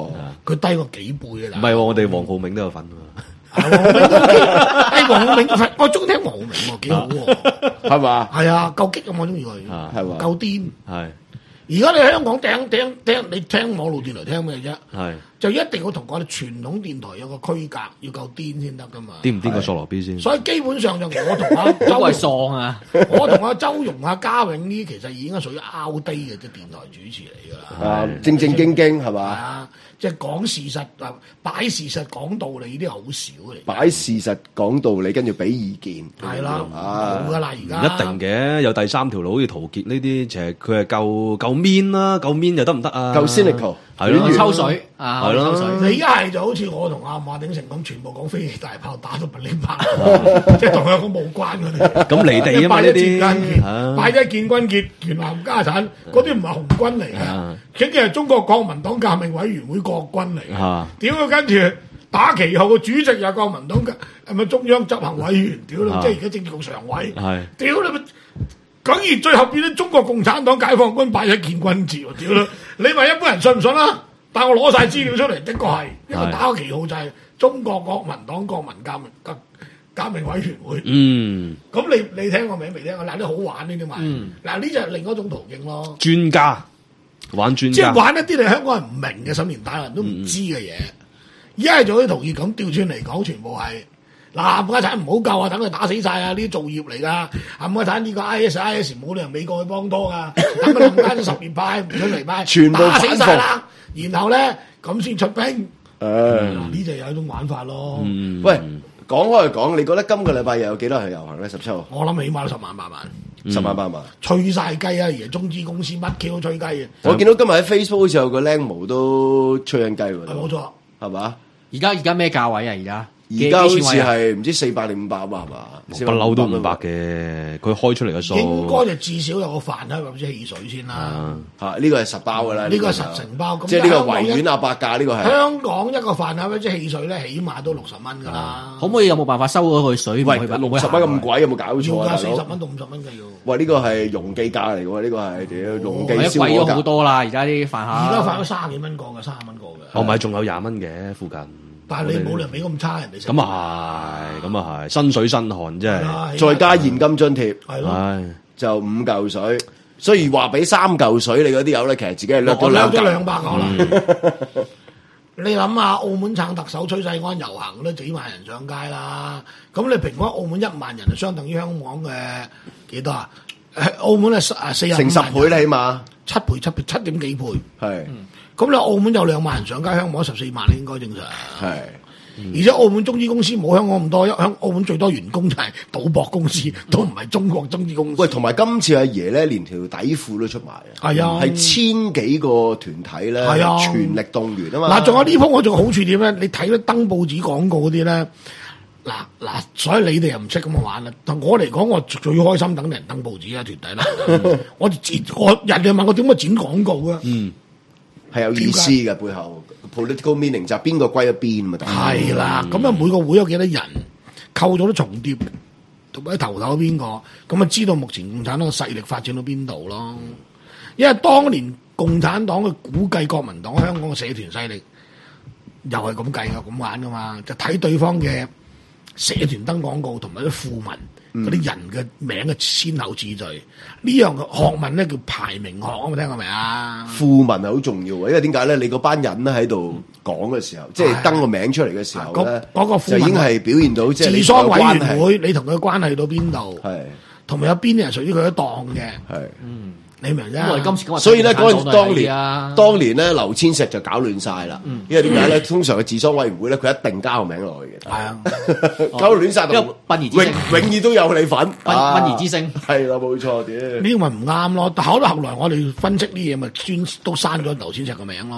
佢低過幾倍嘅啦。 唔係喎，我哋黃浩銘都有份啊。 黃浩銘都係黃浩銘，我中意聽黃浩銘喎，幾好喎， 係嘛？ 係啊，夠激咁我中意佢， 係嘛？ 夠癲。 係。 而家你喺香港聽聽聽，你聽網絡電台聽咩啫？ 係。 就一定要同我哋傳統電台有個區隔，要夠癲先得噶嘛。 癲唔癲過索羅 B 先？ 所以基本上就我同阿周係喪啊， 我同阿周融、阿嘉永呢，其實已經係屬於 out day 嘅即係電台主持嚟㗎啦。 啊，正正經經係嘛？ 係啊，即係講事實啊，擺事實講道理呢啲好少嚟。 擺事實講道理，跟住俾意見。 係啦，冇㗎啦，而家唔一定嘅，有第三條路好似陶傑呢啲，其實佢係夠夠 mean 啦，夠 mean 又得唔得啊？ 夠 cynical 係咯， 抽水啊， 係咯。 你一係就好似我同阿馬鼎盛咁，全部講飛機大炮打到噼里啪啦，即係同香港冇關嗰啲。 咁離地啊嘛呢啲， 拜一建軍傑、權衡家產，嗰啲唔係紅軍嚟嘅，竟然係中國國民黨革命委員會國軍嚟嘅。屌佢跟住打旗後嘅主席又國民黨嘅係咪中央執行委員？屌你，即係而家政治局常委。屌你咪！竟然最後變咗中國共產黨解放軍八一建軍節喎！屌啦，你話一般人信唔信啊？但我攞晒資料出嚟，的確係，因為打個旗號就係中國國民黨國民革命革革命委員會。嗯，咁你你聽個名未聽過？嗱，啲好玩呢啲嘛。嗱，呢就係另一種途徑咯。 專家玩專家， 即係玩一啲你香港人唔明嘅，甚至大人都唔知嘅嘢。一係就好似陶傑咁調轉嚟講，全部係。嗱，冚家產唔好救啊！等佢打死晒啊！呢啲造業嚟噶，冚家產呢個 I S I S 冇理由美國去幫拖噶，等佢冚家咗十年派唔出嚟派， 全部打死晒啦！然後咧咁先出兵，誒、 嗯， 呢就有一種玩法咯。 嗯、 喂，講開講，你覺得今個禮拜又有幾多人去遊行咧？十七號， 我諗起碼都十萬八萬， 嗯、十萬八萬， 吹晒雞啊！而家中資公司乜 Q 都吹雞嘅。 我見到今日喺 Facebook 好似有個僆模都吹緊雞喎， 冇錯， 係嘛？ 而家而家咩價位啊？而家？ 而家好似係唔知四百定五百啊嘛，係嘛？ 不嬲都五百嘅，佢開出嚟嘅數應該就至少有個飯盒或者汽水先啦。 嚇，呢個係實包㗎啦， 呢個係實成包。 即係呢個維園阿伯價呢個係。香港一個飯盒或者汽水咧，起碼都六十蚊㗎啦。 可唔可以有冇辦法收咗佢水？ 喂，六十蚊咁貴，有冇搞錯啊？ 四十蚊到五十蚊嘅要。 喂，呢個係容記價嚟㗎喎，呢個係屌容記燒鵝價。 貴咗好多啦，而家啲飯盒。 而家飯盒三十幾蚊個㗎，三十蚊個嘅。 我買仲有廿蚊嘅附近。 但係你冇理由俾咁差人哋食。 咁啊係，咁啊係，新水新汗真係， 再加現金津貼， 係咯， 就五嚿水。所以話俾三嚿水你嗰啲友咧，其實自己係掠咗兩咗兩百個啦。你諗下，澳門撐特首崔世安遊行都幾萬人上街啦。咁你平均澳門一萬人就相等於香港嘅幾多啊？澳門係啊四十成十倍啦，起碼七倍七倍七點幾倍係。 咁你澳門有兩萬人上街，香港十四萬應該正常。 係， 而且澳門中資公司冇香港咁多，香澳門最多員工就係賭博公司，都唔係中國中資公司。 喂，同埋今次阿爺咧，連條底褲都出埋啊！ 係啊， 係千幾個團體咧，係啊，全力動員啊嘛。 嗱，仲有呢鋪我仲好處點咧？你睇到登報紙廣告嗰啲咧，嗱嗱，所以你哋又唔識咁玩啦。但我嚟講，我最開心等人登報紙啊，團體啦。我剪我人哋問我點解剪廣告啊？嗯。 係有意思嘅背後 political meaning 就係邊個歸一邊嘛？ 係啦，咁啊每個會有幾多人，扣咗都重疊，同埋頭頭邊個，咁啊知道目前共產黨嘅勢力發展到邊度咯。因為當年共產黨嘅估計國民黨香港嘅社團勢力，又係咁計噶，咁玩噶嘛，就睇對方嘅社團登廣告同埋啲富民。嗰啲、嗯、人嘅名嘅先後次序，呢樣嘅學問咧叫排名學，有冇聽過未啊？ 富民係好重要嘅，因為點解咧？你嗰班人咧喺度講嘅時候，即係登個名出嚟嘅時候咧， 嗰個富民就已經係表現到即係治喪委員會，你同佢關係到邊度？係同埋有邊啲人屬於佢一檔嘅？係嗯。你明啫？ 所以咧嗰陣當年，當年咧劉千石就搞亂晒啦。因為點解咧？通常嘅治喪委員會咧，佢一定交個名落去嘅。係啊，搞亂晒， 因為殯儀之星永永遠都有你份。 殯殯儀之星係啦，冇錯。屌呢個咪唔啱咯？但係後來我哋分析啲嘢，咪專都刪咗劉千石個名咯。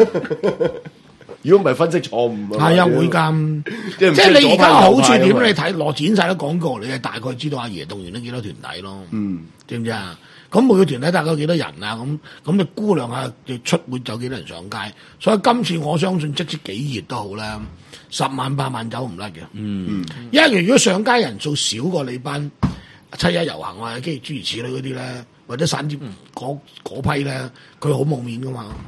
如果唔係分析錯誤， 係啊會㗎。即係你而家好處點？你睇羅剪晒啲廣告，你係大概知道阿爺動員咗幾多團體咯。嗯，知唔知啊？咁每個團體大概有幾多人啊？咁咁你估量下，你出會有幾多人上街？所以今次我相信即使幾熱都好啦，十萬八萬走唔甩嘅。嗯，因為如果上街人數少過你班七一遊行啊，跟住諸如此類嗰啲咧，或者散接嗰嗰批咧，佢好冇面噶嘛。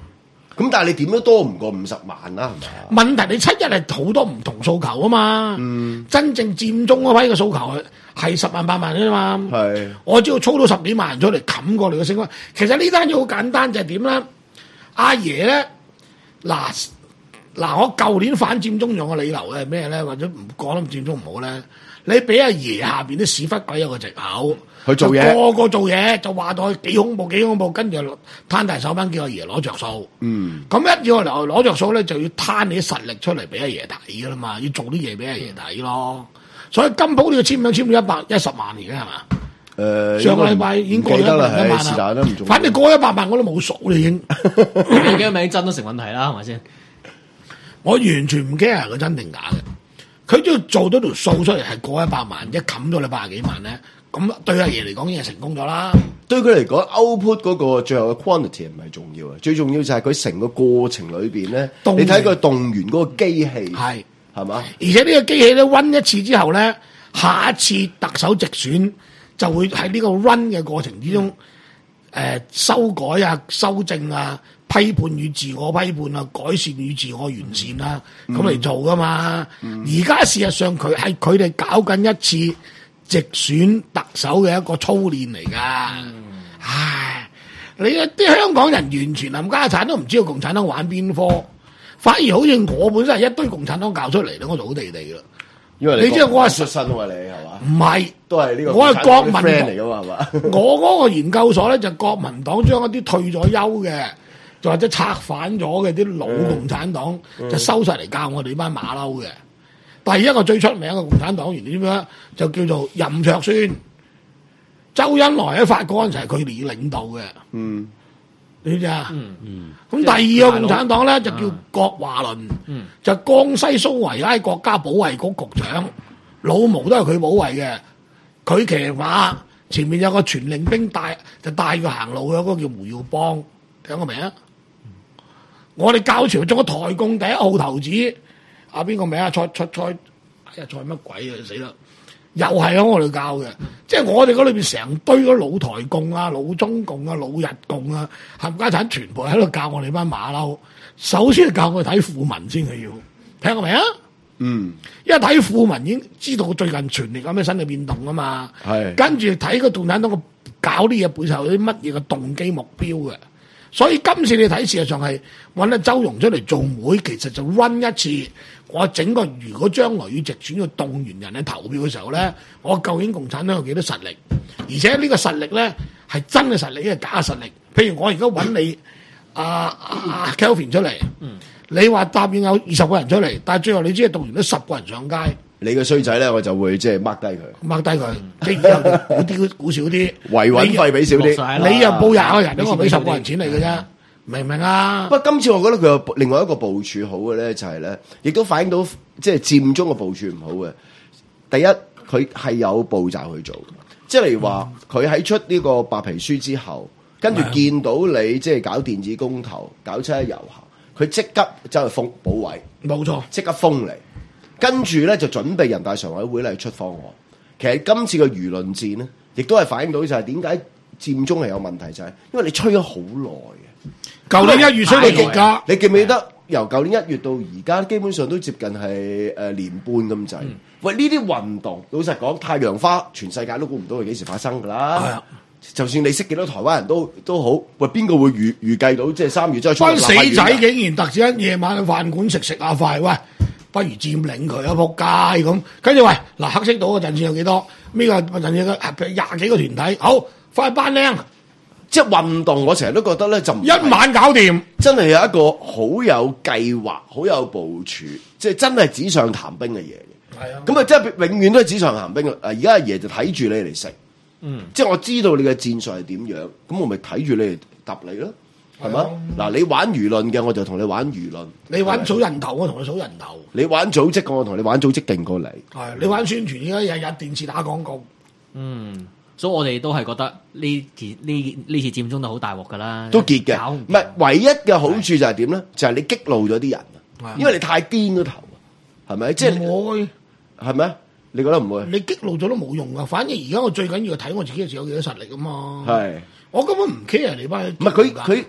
咁但係你點都多唔過五十萬啦，係咪？問題你七一係好多唔同訴求啊嘛。嗯，真正佔中嗰批嘅訴求係十萬八萬啫嘛。係，我只要操到十幾萬人出嚟冚過嚟嘅升幅。其實呢單嘢好簡單，就係點咧？阿爺咧，嗱嗱，我舊年反佔中用嘅理由係咩咧？或者唔講得佔中唔好咧？你俾阿爺下邊啲屎忽鬼有個藉口。去做嘢，個個做嘢就話到幾恐怖幾恐怖，跟住攤大手板叫阿爺攞着數。嗯，咁一要攞攞着數咧，就要攤你啲實力出嚟俾阿爺睇噶啦嘛，要做啲嘢俾阿爺睇咯。所以金鋪呢個簽名簽到一百一十萬而家係嘛？誒、呃，上個禮拜已經過咗一百一萬啦。反正過一百萬我都冇數啦已經。 你幾個名真都成問題啦，係咪先？ 我完全唔 care 佢真定假嘅，佢只要做到條數出嚟係過一百萬，一冚到你八十幾萬咧。咁對阿爺嚟講已經係成功咗啦。 對佢嚟講 ，output 嗰個最後嘅 quantity 唔係重要啊，最重要就係佢成個過程裏邊咧，你睇佢動員嗰個機器係係嘛？ 而且呢個機器咧 run 一次之後咧，下一次特首直選就會喺呢個 run 嘅過程之中，誒、嗯呃、修改啊、修正啊、批判與自我批判啊、改善與自我完善啊，咁嚟、嗯、做噶嘛。而家、嗯、事實上佢係佢哋搞緊一次直選特首嘅一個操練嚟噶，嗯、唉，你啲香港人完全冚家產都唔知道共產黨玩邊科，反而好似我本身係一堆共產黨教出嚟咧，我就好地地啦。 因為你， 你知道我係出身啊嘛，你係嘛？ 唔係， 都係呢個我係國民 friend 嚟噶嘛，係嘛？ 我嗰個研究所咧就國民黨將一啲退咗休嘅，就或者策反咗嘅啲老共產黨、嗯、就收晒嚟教我哋呢班馬騮嘅。第一個最出名嘅共產黨員點樣？就叫做任卓宣，周恩來喺法國嗰陣時係佢哋領導嘅。嗯，你知啊？嗯嗯。咁第二個共產黨咧就叫郭華倫，嗯、就江西蘇維埃國家保衛局局長，老毛都係佢保衛嘅。佢騎馬，前面有個傳令兵帶，就帶佢行路嘅嗰、那個叫胡耀邦，聽過未啊？嗯、我哋教潮做個台共第一號頭子。啊邊個名啊？蔡蔡蔡，哎呀蔡乜鬼啊死啦！又係喺我哋教嘅，即係我哋嗰裏邊成堆嗰老台共啊、老中共啊、老日共啊，冚家產全部喺度教我哋班馬騮。首先係教我哋睇訃聞先，佢要聽過未啊？嗯，因為睇訃聞已經知道最近全力有咩新嘅變動啊嘛。係是，跟住睇個共產黨個搞啲嘢背後有啲乜嘢嘅動機目標嘅。所以今次你睇事實上係揾阿周融出嚟做媒，其實就 run 一次。我整個如果將來要直選要動員人去投票嘅時候咧，我究竟共產黨有幾多實力？而且呢個實力咧係真嘅實力，定係假嘅實力？譬如我而家揾你阿阿 Kelvin 出嚟，嗯、你話答應有二十個人出嚟，但係最後你只係動員咗十個人上街。 你個衰仔咧，我就會即係 mark 低佢 ，mark 低佢，即係估啲估少啲，維穩費俾少啲。 你又報廿個人，我俾十個人錢嚟嘅啫，明唔明啊？ 不過今次我覺得佢有另外一個部署好嘅咧，就係咧，亦都反映到即係佔中嘅部署唔好嘅。第一，佢係有步驟去做，即係例如話，佢喺出呢個白皮書之後，跟住見到你即係搞電子公投、搞七一遊行，佢即刻走去封保衞， 冇錯， 即刻封嚟。跟住咧就準備人大常委會嚟出方案。其實今次嘅輿論戰咧，亦都係反映到就係點解佔中係有問題，就係、是、因為你吹咗好耐嘅。 舊年一月吹到而家， 你記唔記得由舊年一月到而家，基本上都接近係誒年半咁滯。嗯、喂，呢啲運動，老實講，太陽花全世界都估唔到佢幾時發生㗎啦。係啊，就算你識幾多台灣人都都好，喂，邊個會預預計到即係三月真係出？班死仔竟然突然間夜晚去飯館食食下飯，喂！不如佔領佢啊！仆街咁，跟住喂嗱，黑色島嘅陣線有幾多？呢個陣線嘅廿幾個團體，好快班靚， 即係運動。我成日都覺得咧，就唔一晚搞掂， 真係有一個好有計劃、好有部署，即係真係紙上談兵嘅嘢嘅。係啊，咁啊，即係永遠都係紙上談兵啊！而家阿爺就睇住你嚟食，嗯，即係我知道你嘅戰術係點樣，咁我咪睇住你嚟揼你咯。係嘛？嗱，你玩輿論嘅，我就同你玩輿論； 你玩數人頭，我同你數人頭； 你玩組織嘅，我同你玩組織勁過你。 係你玩宣傳，而家日日電視打廣告。 嗯，所以我哋都係覺得呢次呢呢次佔中都好大鑊㗎啦， 都結嘅。唔係唯一嘅好處就係點咧？就係你激怒咗啲人啊，因為你太癲咗頭，係咪？即係唔會係咪？你覺得唔會？ 你激怒咗都冇用㗎。反正而家我最緊要係睇我自己嘅時候有幾多實力啊嘛。 係。 我根本唔 care 你班， 唔係佢佢佢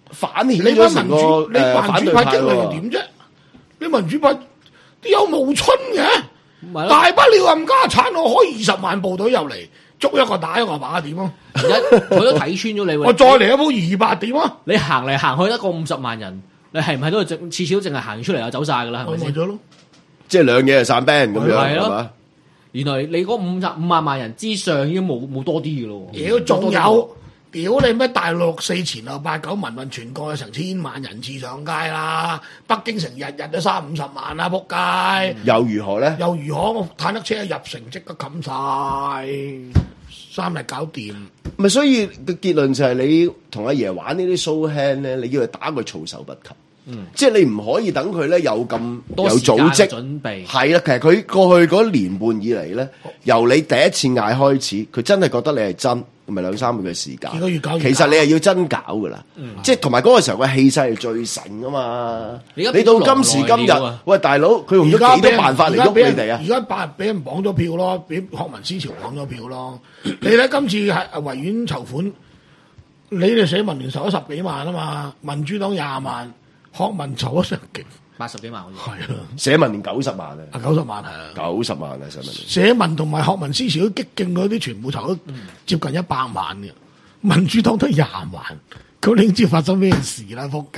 反顯你班民咗成個主，你誒反民主派激對派喎勵又點啫？你民主派啲有無春嘅， 咪咯大不了冚家產，我開二十萬部隊入嚟，捉一個打一個靶點啊！ 而家佢都睇穿咗你。 我再嚟一鋪二百點啊！ 你行嚟行去得個五十萬人，你係唔係都淨次次都淨係行出嚟就走晒噶啦？係咪先？ 咪咗咯， 即係兩嘢就散 band 咁樣係咯係嘛？ 原來你嗰五十五萬萬人之上已經冇冇多啲嘅咯喎。 屌仲有。屌你咩大陸六四前後八九民運全國有成千萬人次上街啦，北京城日日都三五十萬啦，仆街！ 又如何咧？ 又如何？我坦克車一入城即刻冚晒，三日搞掂。 咪所以個結論就係你同阿爺玩呢啲 show hand 咧，你要佢打佢措手不及。嗯，即係你唔可以等佢咧有咁有多時間組織準備。 係啦，其實佢過去嗰年半以嚟咧，由你第一次嗌開始，佢真係覺得你係真，唔係兩三個嘅時間。 結果越搞越搞其實你係要真搞噶啦， 嗯即係同埋嗰個時候嘅氣勢係最盛噶嘛。 你而家你到今時今日來了， 喂大佬，佢用咗幾多辦法嚟喐你哋啊？ 而家俾俾人綁咗票咯，俾學民思潮綁咗票咯。你睇今次係維園籌款，你哋社民聯籌咗十幾萬啊嘛，民主黨廿萬。學民籌咗成幾八十幾萬好似係啊， 社民連九十萬啊， 啊九十萬係啊， 九十萬啊，社民連。 社民同埋學民思潮都激進嗰啲，全部籌咗接近一百萬嘅，民主黨都廿萬，咁你已經知發生咩事啦？仆街，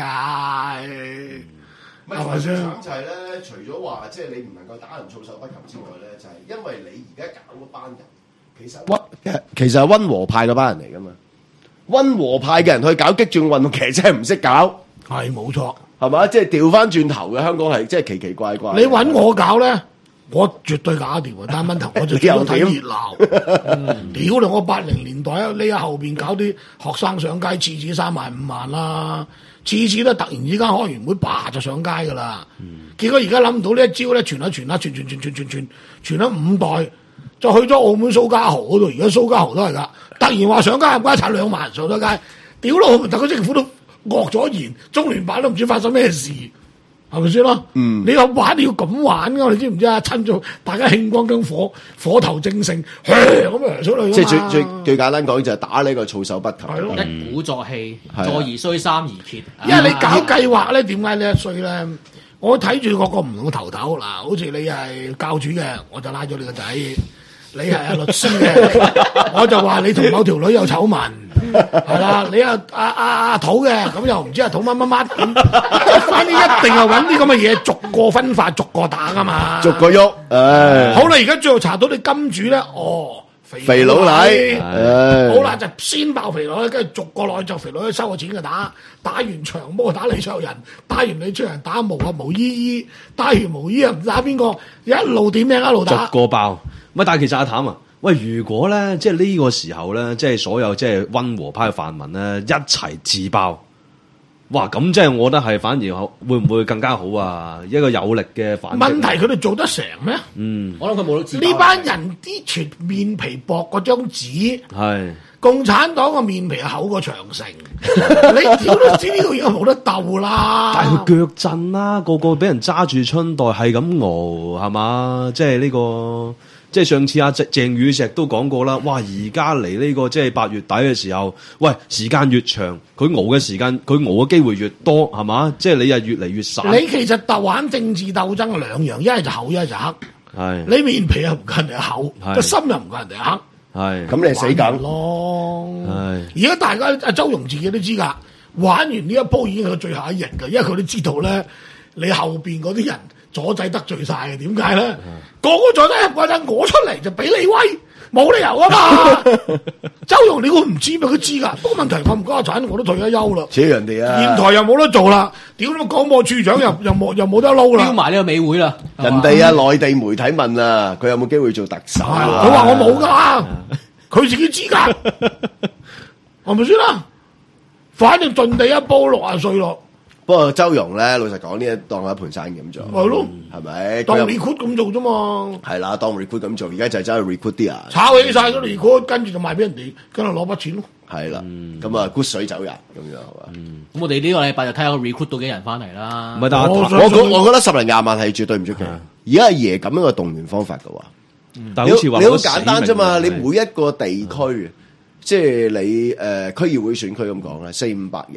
唔係係咪先？ 就係咧，除咗話即係你唔能夠打人措手不及之外咧，就係、是、因為你而家搞嗰班人，其實温其實係温和派嗰班人嚟噶嘛，温和派嘅人去搞激進運動，其實真係唔識搞， 係冇錯。 係嘛？即係調翻轉頭嘅香港係，即係奇奇怪怪。 你揾我搞咧，我絕對搞得掂啊！但係問題我就最多睇熱鬧。屌你！我八零年代啊，你喺後邊搞啲學生上街，次次三萬五萬啦，次次都突然之間開完會，叭就上街噶啦。嗯、結果而家諗唔到呢一招咧，傳下傳下傳傳傳傳傳傳傳咗五代，就去咗澳門蘇家豪嗰度。而家蘇家豪都係㗎，突然話上街冚家鏟兩萬人上咗街，屌咯！特區政府都惡咗言，中聯辦都唔知發生咩事，係咪先咯？嗯，你有玩你要咁玩噶，你知唔知啊？趁住大家興光跟火，火頭正盛，咁樣出去。 即係最最最簡單講就係打呢個措手不及。 係咯， 一鼓作氣， 係啊坐而衰，三而竭。 因為你搞計劃咧，點解呢一衰咧？我睇住個個唔同嘅頭頭嗱，好似你係教主嘅，我就拉咗你個仔；你係阿律師嘅，我就話你同某條女有醜聞。係啦，你啊阿阿阿土嘅，咁又唔知阿土乜乜乜咁，反正一定係揾啲咁嘅嘢，逐個分化，逐個打噶嘛， 逐個喐，唉， 好啦，而家最後查到你金主咧，哦， 肥佬黎，唉， 好啦，就先爆肥佬，跟住逐個內就肥佬收個錢嘅打，打完長毛打李卓人，打完李卓人打毛啊毛姨姨，打完毛姨啊唔打邊個，一路點名一路打， 逐個爆。喂，但係其實阿譚啊。喂，如果咧，即係呢個時候咧，即係所有即係溫和派嘅泛民咧，一齊自爆，哇！咁即係我覺得係反而好，會唔會更加好啊？一個有力嘅反擊。 問題佢哋做得成咩？ 嗯， 我諗佢冇到自爆。 呢班人啲全面皮薄嗰張紙， 係共產黨個面皮係厚過長城，你屌都知呢個嘢冇得鬥啦。 但係佢腳震啦，個個俾人揸住春袋係咁熬，係嘛？即係呢個。即係上次阿鄭宇碩都講過啦，哇！而家嚟呢個即係八月底嘅時候，喂，時間越長，佢熬嘅時間，佢熬嘅機會越多，係嘛？即係你又越嚟越散。 你其實鬥玩政治鬥爭係兩樣，一係就厚，一係就黑。 係你面皮又唔夠人哋厚，個心又唔夠人哋黑。 係咁你係死梗咯。 係而家大家阿周融自己都知㗎，玩完呢一鋪已經係最後一日㗎，因為佢都知道咧，你後邊嗰啲人。阻滯得罪晒嘅，點解咧？個個阻滯入嗰陣，我出嚟就俾你威，冇理由啊嘛！周融你估唔知咩？佢知㗎。不過問題我唔家產，我都退咗休啦。 似人哋啊， 電台又冇得做啦，屌你廣播處長又又冇又冇得撈啦， 標埋呢個美會啦。 人哋啊，內地媒體問啊，佢有冇機會做特首？佢話我冇㗎，佢自己知㗎，係咪先啦？反正盡地一煲六啊歲咯。 不過周融咧，老實講呢一當係一盤生意咁做， 係咯， 係咪？ 當 recruit 咁做啫嘛。 係啦，當 recruit 咁做，而家就係走去 recruit 啲人， 炒起晒嗰 recruit，跟住就賣俾人哋，跟住攞筆錢咯。 係啦，咁啊，骨水走人咁樣係嘛？ 咁我哋呢個禮拜就睇下個 recruit 到幾人翻嚟啦。 唔係，但係我我我覺得十零廿萬係絕對唔出奇。而家阿爺咁樣嘅動員方法嘅話， 但係好似話你好簡單啫嘛，你每一個地區，即係你誒區議會選區咁講咧，四五百人。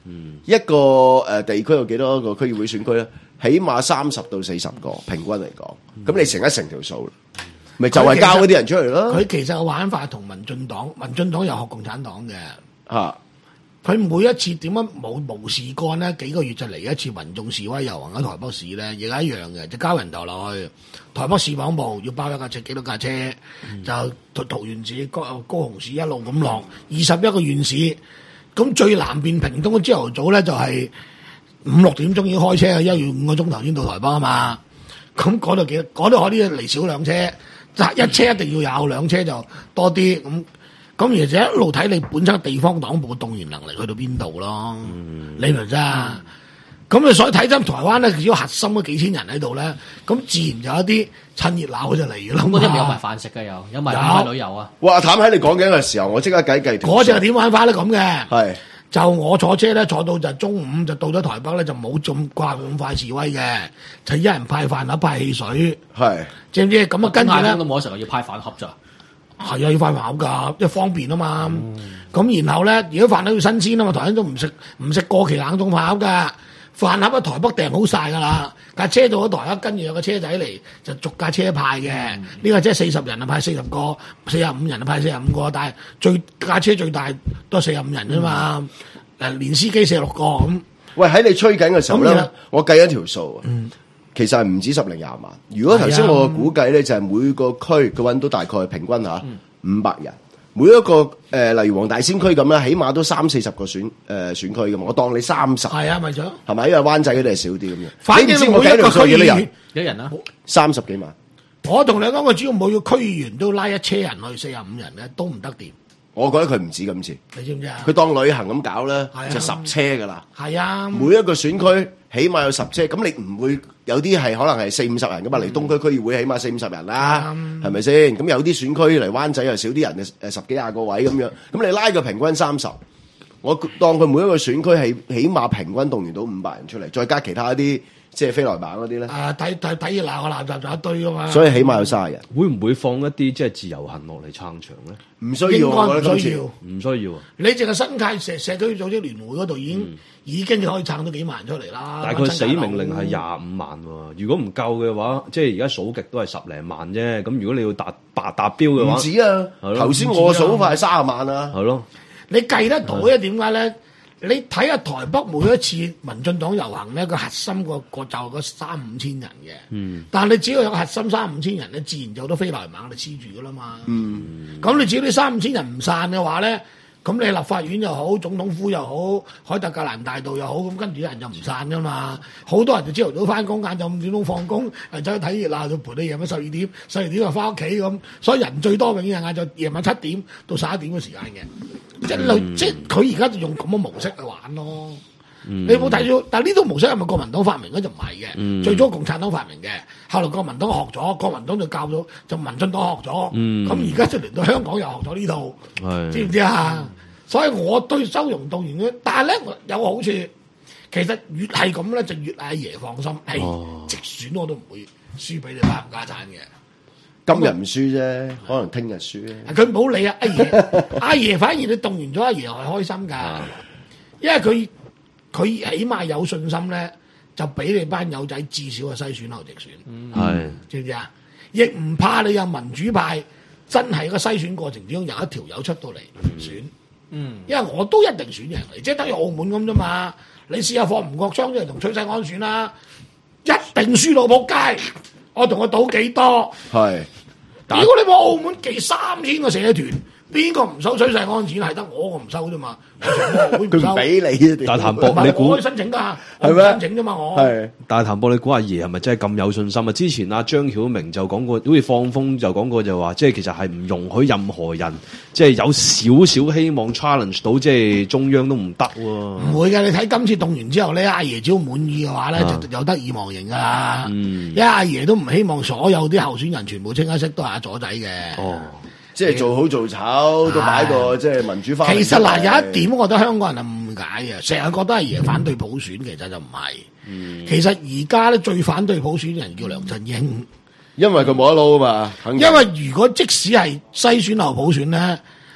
嗯，一個誒地區有幾多個區議會選區咧？起碼三十到四十個，平均嚟講，咁、嗯、你乘一成條數，咪就係交嗰啲人出嚟咯。 佢其實個玩法同民進黨，民進黨又學共產黨嘅嚇。 佢、啊、每一次點樣冇無事幹咧？幾個月就嚟一次民眾示威遊行喺台北市咧，亦係一樣嘅，就交人頭落去台北市黨部要包一架車，幾多架車，嗯、就桃園市、高高雄市一路咁落，二十一個縣市。咁最南邊屏東朝頭早咧就係、是。五六點鐘已經開車，一月五個鐘頭先到台北啊嘛。咁嗰度幾，嗰度可以嚟少兩車，一車一定要有，兩車就多啲。咁咁而且一路睇你本身地方黨部嘅動員能力去到邊度咯。嗯、你明唔明啊？咁你、嗯、所以睇真台灣咧，只要核心嗰幾千人喺度咧，咁自然就有一啲趁熱鬧就嚟嘅啦。 咁嗰啲咪有埋飯食嘅有，有埋旅遊啊。 哇！譚喺你講緊嘅時候，我即刻計計條數。 嗰隻係點玩法咧？咁嘅係。 就我坐車咧，坐到就中午就到咗台北咧，就冇咁掛咁快示威嘅，就一人派飯盒派汽水， 係知唔知？咁啊跟住咧， 都冇成日要派飯盒咋， 係啊要派飯盒㗎，因為方便啊嘛。咁、嗯、然後咧，如果飯盒要新鮮啊嘛，台灣都唔食唔食過期冷凍飯盒㗎。飯盒喺台北訂好晒㗎啦，架車到咗台北，跟住有個車仔嚟就逐架車派嘅。呢、嗯、個即係四十人啊派四十個，四十五人啊派四十五個，但係最架車最大都係四十五人啫嘛。誒、嗯，連司機四十六個咁。 喂，喺你吹緊嘅時候咧，我計一條數啊，嗯、其實係唔止十零廿萬。如果頭先我估計咧，就係每個區佢揾到大概平均嚇五百人。每一個誒、呃，例如黃大仙區咁啦，起碼都三四十個選誒、呃、選區㗎嘛。我當你三十，係啊，咪咗， 係咪？因為灣仔嗰啲係少啲咁樣。 反正每一個區議員幾人啊？ 三十幾萬。 我同你講，我只要每個區議員都拉一車人去四十五人咧，都唔得掂。我覺得佢唔止今次， 你知唔知啊？ 佢當旅行咁搞咧，就十車噶啦。 係啊， 每一個選區起碼有十車，咁你唔會有啲係可能係四五十人噶嘛？嚟東區區議會起碼四五十人啦，係咪先？咁有啲選區嚟灣仔又少啲人，誒十幾廿個位咁樣，咁你拉個平均三十，我當佢每一個選區係起碼平均動員到五百人出嚟，再加其他一啲。即係飛來版嗰啲咧， 啊睇睇睇熱鬧個垃圾就一堆噶嘛， 所以起碼有卅人。 會唔會放一啲即係自由行落嚟撐場咧？ 唔需要，應該唔需要， 唔需要啊！ 你淨係新界社社區組織聯會嗰度已經、嗯、已經可以撐到幾萬人出嚟啦。 但係佢死命令係廿五萬喎，如果唔夠嘅話，即係而家數極都係十零萬啫。咁如果你要達達達標嘅話， 唔止啊！頭先我數快係卅萬啊， 係咯。 你計得到咧？點解咧？你睇下台北每一次民進黨遊行咧，個核心個個就個三五千人嘅。嗯。但係你只要有個核心三五千人咧，自然就好多飛來猛你黐住噶啦嘛。嗯。咁你只要呢三五千人唔散嘅話咧，咁你立法院又好，總統府又好，海特格蘭大道又好，咁跟住啲人就唔散噶嘛。好多人就朝頭早翻工，晏晝五點鐘放工，誒走去睇熱鬧，就陪你夜晚十二點，十二點就翻屋企咁。所以人最多永遠係晏晝夜晚七點到十一點嘅時間嘅。即係類，嗯、即係佢而家就用咁嘅模式去玩咯。嗯、你冇睇到？但係呢種模式係咪國民黨發明咧？就唔係嘅。嗯、最早共產黨發明嘅，後來國民黨學咗，國民黨就教咗，就民進黨學咗。咁而家就嚟到香港又學咗呢套，嗯、知唔知啊？嗯、所以我對收容動員咧，但係咧有個好處，其實越係咁咧，就越阿爺放心。係、哦、直選我都唔會輸俾你班冚家產嘅。 今日唔輸啫，可能聽日輸咧。 佢唔好理啊！阿爺，阿爺反而你動員咗阿爺係開心㗎，因為佢佢起碼有信心咧，就俾你班友仔至少係篩選後直選，係、嗯、知唔知啊？亦唔怕你有民主派真係個篩選過程之中有一條友出到嚟選，嗯，因為我都一定選贏嚟，即係等於澳門咁啫嘛。你試下放吳國昌出嚟同崔世安選啦，一定輸到仆街。我同佢賭幾多？係。如果你話澳門寄三千個社團，邊個唔收水世安錢？係得我個唔收啫嘛。 佢唔俾你啊！ 但係譚博，你估可以申請㗎？係咩？申請啫嘛，我係。但係譚博，你估阿爺係咪真係咁有信心啊？之前阿張曉明就講過，好似放風就講過就話，即係其實係唔容許任何人，即係有少少希望 challenge 到，即係中央都唔得喎。 唔會嘅，你睇今次動員之後咧，阿爺只要滿意嘅話咧，就有得意忘形㗎啦。嗯，因為阿爺都唔希望所有啲候選人全部清一色都係阿左仔嘅。哦。 即係做好做醜都擺個即係民主化。 其實嗱有一點，我覺得香港人係誤解嘅，成日覺得阿爺反對普選，其實就唔係。嗯、其實而家咧最反對普選嘅人叫梁振英， 因為佢冇得撈啊嘛。 因為如果即使係篩選後普選咧，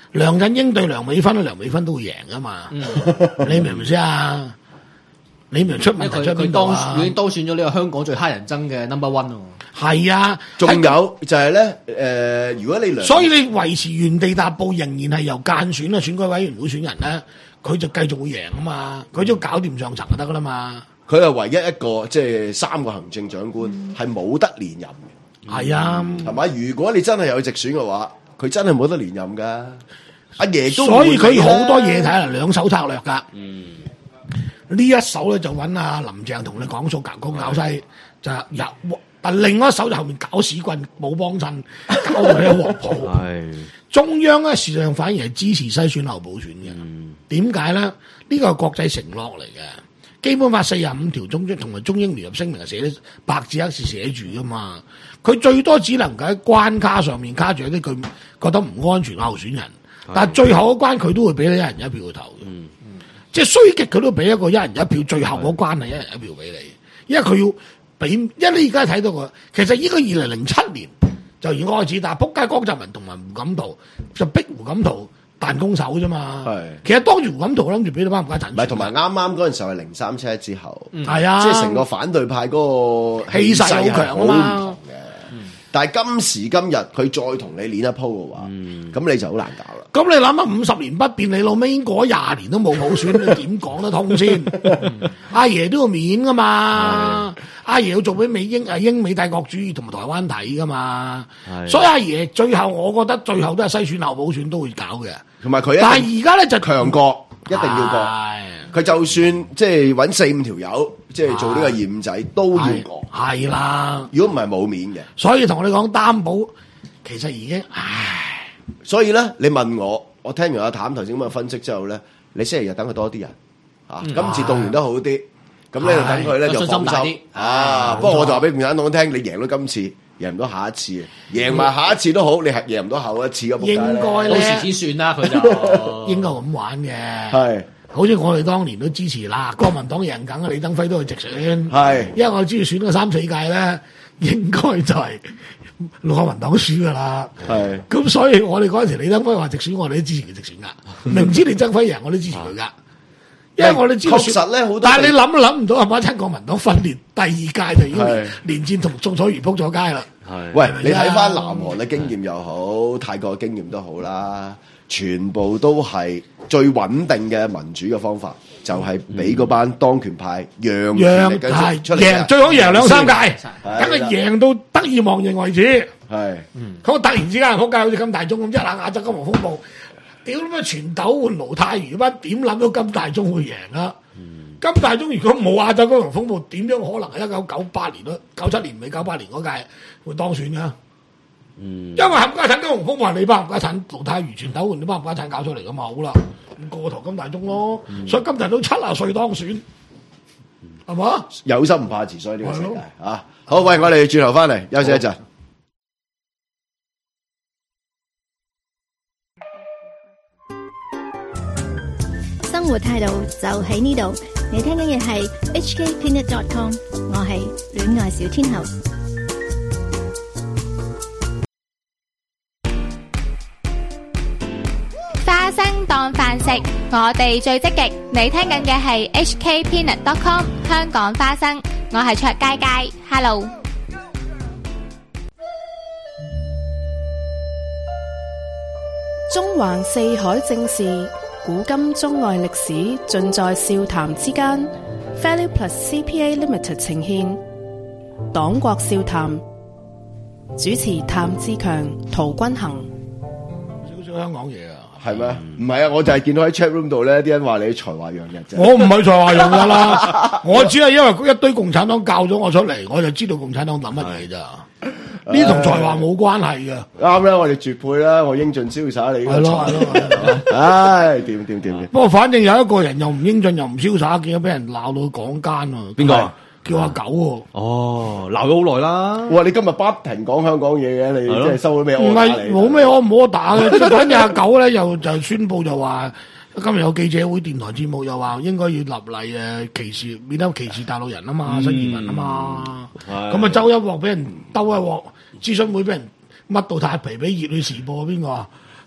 梁振英對梁美芬，梁美芬都會贏噶嘛？ 嗯、 你明唔明先啊？你明出問題出邊度啊？ 已經當選咗呢個香港最乞人憎嘅 number one 喎。 係啊， 仲有就係咧，誒、呃，如果你梁， 所以你維持原地踏步，仍然係由間選啊選舉委員會選人咧，佢就繼續會贏啊嘛，佢都搞掂上層就得噶啦嘛。 佢係唯一一個即係三個行政長官係冇得連任嘅。 係啊， 係咪？如果你真係有直選嘅話，佢真係冇得連任噶。阿爺都所以佢好多嘢睇啦，兩手策略噶。嗯，呢一手咧就揾阿林鄭同你講數夾高咬西，就入。但另一手就後面搞屎棍冇幫襯，搞到你一鑊泡。係中央咧，事實上反而係支持篩選後補選嘅。點解咧？呢個係國際承諾嚟嘅。基本法四十五條中同埋中英聯合聲明係寫得白紙黑字寫住噶嘛。佢最多只能夠喺關卡上面卡住一啲佢覺得唔安全嘅候選人，但係最後嗰關佢都會俾你一人一票去投嘅。嗯嗯、即係衰極佢都俾一個一人一票，最後嗰關係一人一票俾你，因為佢要。俾，因為你而家睇到個，其實應該二零零七年就已經開始，但係仆街江澤民同埋胡錦濤就逼胡錦濤彈弓手啫嘛。係，其實當住胡錦濤諗住俾到班唔家陣。唔係，同埋啱啱嗰陣時候係零三七一之後，係、嗯、啊，即係成個反對派嗰個氣勢好強啊嘛。但係今時今日佢再同你練一鋪嘅話，咁、嗯、你就好難搞啦。咁你諗下五十年不變，你老尾嗰廿年都冇普選，你點講得通先？阿爺都要面噶嘛，阿爺要做俾美英誒英美帝國主義同埋台灣睇噶嘛。所以阿爺最後我覺得最後都係篩選後普選都會搞嘅。同埋佢，但係而家咧就強國一定要過。佢就算即係揾四五條友，即係做呢個驗仔都要過。係啦，如果唔係冇面嘅。所以同你講擔保，其實已經唉。所以咧，你問我，我聽完阿譚頭先咁嘅分析之後咧，你星期日等佢多啲人嚇，今次動員得好啲，咁咧就等佢咧就放心啊。不過我就話俾共產黨聽，你贏到今次，贏唔到下一次，贏埋下一次都好，你係贏唔到後一次嘅。應該咧，到時先算啦，佢就應該咁玩嘅。係。好似我哋當年都支持啦，國民黨贏緊，李登輝都去直選，係，因為我知道選咗三四屆咧，應該就係國民黨輸噶啦，係，咁所以我哋嗰陣時李登輝話直選，我哋都支持佢直選噶，明知李登輝贏，我都支持佢噶，因為我哋知道確實咧好多，但係你諗都諗唔到係咪一親國民黨訓練第二屆就已經連戰同宋楚瑜撲咗街啦，係，喂，你睇翻南韓嘅經驗又好，泰國嘅經驗都好啦。全部都係最穩定嘅民主嘅方法，就係俾嗰班當權派讓讓係出嚟，贏最好贏兩三屆，等佢贏到得意忘形為止。係，咁突然之間撲街好似金大中咁，一下亞洲金融風暴，屌乜全斗換盧泰愚班，點諗到金大中會贏啊？嗯、金大中如果冇亞洲金融風暴，點樣可能係一九九八年咯？九七年尾九八年嗰屆會當選㗎？嗯，因為冚家產金融風暴係你班冚家產盧泰愚全斗換你班冚家產搞出嚟噶嘛，好啦，咁過頭金大中咯，嗯、所以金大中七啊歲當選，係、嗯、嘛？有心唔怕遲，所以呢個世界啊，好，喂，我哋轉頭翻嚟休息一陣。 生活態度就喺呢度，你聽緊嘅係 H K Peanut dot com， 我係戀愛小天后。花生當飯食，我哋最積極。你聽緊嘅係 H K Peanut dot com 香港花生，我係卓佳佳 ，Hello。 中環四海正事，古今中外歷史，盡在笑談之間。Value Plus C P A Limited 呈獻，黨國笑談，主持譚志強、陶君行。 少少香港嘢啊！ 係咩？唔係啊！我就係見到喺 chat room 度咧，啲人話你才華洋溢啫。 我唔係才華洋溢啦，我只係因為一堆共產黨教咗我出嚟，我就知道共產黨諗乜嘢咋。呢同才華冇關係嘅。啱啦，我哋絕配啦，我英俊瀟灑，你係咯係咯。唉，點點點點。不過反正有一個人又唔英俊又唔瀟灑，見到俾人鬧到講奸啊！邊個？叫阿狗喎。哦，鬧咗好耐啦。哇！你今日不停講香港嘢嘅，你即係收咗咩？唔係冇咩可唔可打嘅。反正阿狗咧又就宣佈就話，今日有記者會、電台節目又話應該要立例誒歧視，免得歧視大陸人啊嘛，新移民啊嘛。咁啊，周一鑊俾人兜一鑊，諮詢會俾人乜到太皮，俾熱血時報邊個啊？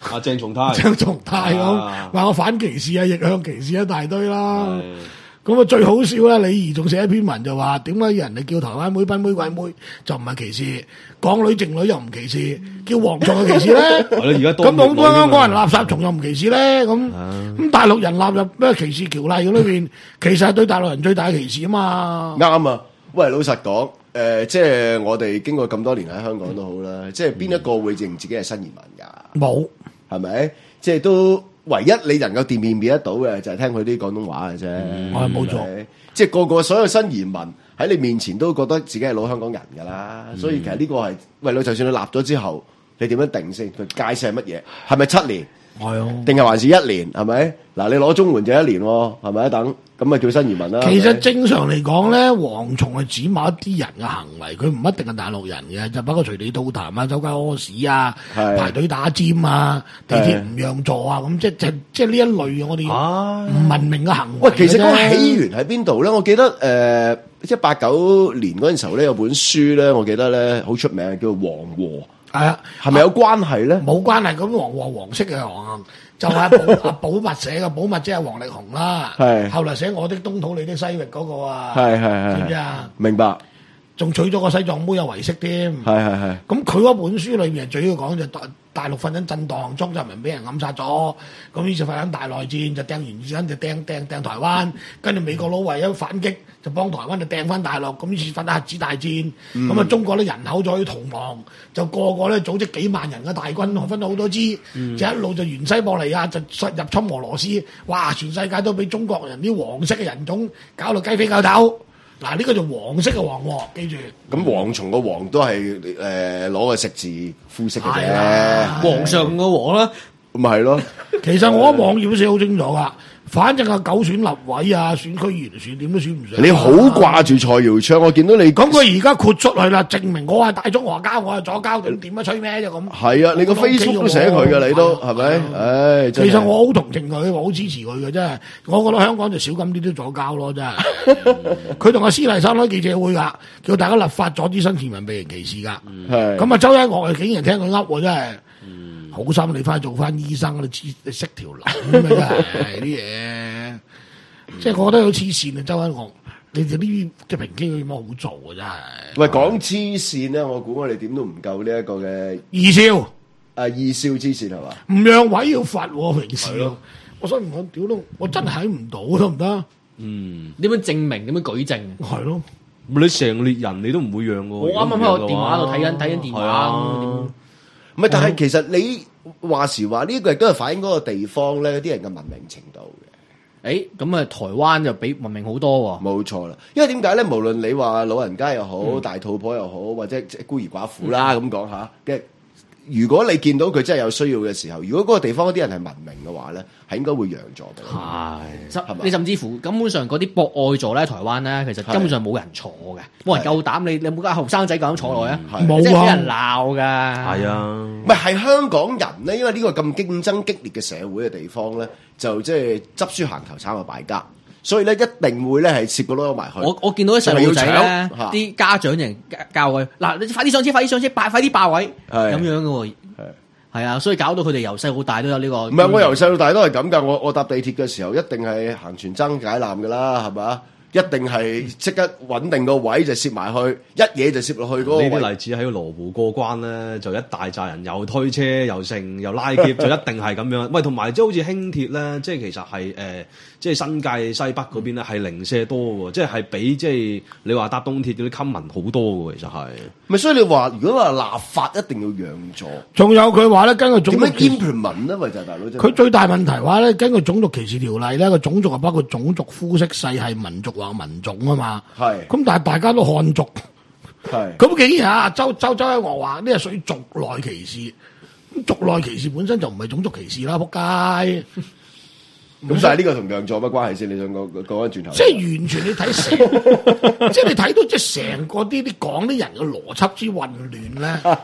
阿鄭松泰， 鄭松泰咁話我反歧視啊，逆向歧視一大堆啦。咁啊最好笑啦！李儀仲寫一篇文就話點解人哋叫台灣妹賓妹鬼妹就唔係歧視，港女剩女又唔歧視，叫蝗蟲嘅歧視咧？ 而家咁好多香港人垃圾蟲又唔歧視咧？咁咁大陸人納入咩歧視條例嗰裏邊，其實係對大陸人最大嘅歧視啊嘛。 啱啊！喂，老實講，誒、呃，即係我哋經過咁多年喺香港都好啦，即係邊一個會認自己係新移民㗎？ 冇， 係咪？即係都。唯一你能夠掂面變得到嘅就係聽佢啲廣東話嘅啫， 我係冇錯。 即係個個所有新移民喺你面前都覺得自己係老香港人㗎啦，嗯、所以其實呢個係喂，你就算你立咗之後，你點樣定先？佢界線係乜嘢？係咪七年？係啊，定係還是一年？係咪？嗱，你攞綜援就一年喎，係咪？等咁咪叫新移民啦。 其實正常嚟講咧，蝗蟲係指某一啲人嘅行為，佢唔一定係大陸人嘅，就包括隨地吐痰啊、走街屙屎啊、排隊打尖啊、地鐵唔讓座啊，咁即係即係呢一類我哋唔文明嘅行為。 喂，其實個起源喺邊度咧？我記得誒，即係八九年嗰陣時候咧，有本書咧，我記得咧好出名，叫做《黃禍》。係啊，係咪有關係咧？ 冇關係，咁黃黃黃色嘅黃，就係寶阿寶物寫嘅，寶物即係黃力雄啦。係後來寫我的東土你的西域嗰個啊，係係係，知唔知啊？明白。仲娶咗個西藏妹有遺色添。係係係。咁佢嗰本書裏面最要講就大大陸發生震盪，莊澤民俾人暗殺咗，咁於是發生大內戰，就掟完之後就掟掟掟台灣，跟住美國佬為咗反擊，就幫台灣就掟翻大陸，咁於是發生核子大戰，咁啊、嗯、中國咧人口再逃亡，就個個咧組織幾萬人嘅大軍，分咗好多支，嗯、就一路就沿西伯利亞就入侵俄羅斯，哇！全世界都俾中國人啲黃色嘅人種搞到雞飛狗走。嗱，呢個就黃色嘅黃喎，記住。咁蝗蟲個黃都係誒攞個食字膚色嘅啫， 皇上個黃啦， 咁咪係咯。 其實我網頁都寫好清楚噶，反正係九選立委啊，選區議員選點都選唔上。 你好掛住蔡耀昌，我見到你。 咁佢而家豁出去啦，證明我係大中華膠，我係左膠，點點樣吹咩啫咁？係啊，你個 Facebook 都寫佢嘅，你都係咪？唉，其實我好同情佢，我好支持佢嘅，真係。我覺得香港就少咁啲都左膠咯，真係。佢同阿施麗珊開記者會㗎，叫大家立法阻止新移民被人歧視㗎。係。咁啊，周一嶽竟然聽佢噏喎，真係。好心你翻去做翻醫生，你知你識條諗啊，真係啲嘢。即係我覺得好黐線啊，周一嶽。你哋呢啲即係平機有乜好做啊？真係。喂，講黐線咧，我估我哋點都唔夠呢一個嘅二少。誒，二少黐線係嘛？唔讓位要罰喎，平時。我所以我屌到，我真係睇唔到得唔得？嗯。點樣證明？點樣舉證？係咯。 你成列人你都唔會讓喎。 我啱啱喺個電話度睇緊睇緊電話。 唔係，但係其實你話時話呢個亦都係反映嗰個地方咧啲人嘅文明程度嘅。 誒，咁啊，台灣就比文明好多喎。 冇錯啦，因為點解咧？無論你話老人家又好，嗯、大肚婆又好，或者孤兒寡婦啦咁講下嘅。如果你見到佢真係有需要嘅時候，如果嗰個地方嗰啲人係文明嘅話咧，係應該會讓座俾佢。係， 你甚至乎根本上嗰啲博愛座咧，台灣咧，其實根本上冇人坐嘅，冇人夠膽。你你有冇間後生仔夠膽坐落去啊？冇啊，即係俾人鬧㗎。係啊， 唔係係香港人咧，因為呢個咁競爭激烈嘅社會嘅地方咧，就即係執輸行頭慘過敗家。所以咧，一定會咧係攝個攞埋去。我我見到啲細路仔咧，啲家長人教佢嗱，你快啲上車，快啲上車，快快啲霸位，咁樣嘅喎。係啊，所以搞到佢哋由細到大都有呢個。唔係，我由細到大都係咁㗎。我我搭地鐵嘅時候，一定係行全爭解纜㗎啦，係咪？一定係即刻穩定個位就攝埋去，一嘢就攝落去嗰個位。 呢啲例子喺羅湖過關咧，就一大扎人又推車又剩又拉喼，就一定係咁樣。喂，同埋即係好似輕鐵咧，即係其實係誒、呃，即係新界西北嗰邊咧係零舍多喎，即係係比即係你話搭東鐵嗰啲 common 好多喎，其實係。咪所以你話如果話立法一定要讓座， 仲有佢話咧，根據種族 implement 咧，咪就係大佬。 佢最大問題話咧，根據種族歧視條例咧，個種族係包括種族、膚色、世系、民族或民種啊嘛。係。咁但係大家都漢族。係。咁竟然啊，周周周一嶽話呢係屬於族內歧視。咁族內歧視本身就唔係種族歧視啦，仆街。 咁但係呢個同讓座乜關係先？你想講講翻轉頭？ 即係完全你睇成，即係你睇到即係成個啲啲講啲人嘅邏輯之混亂咧。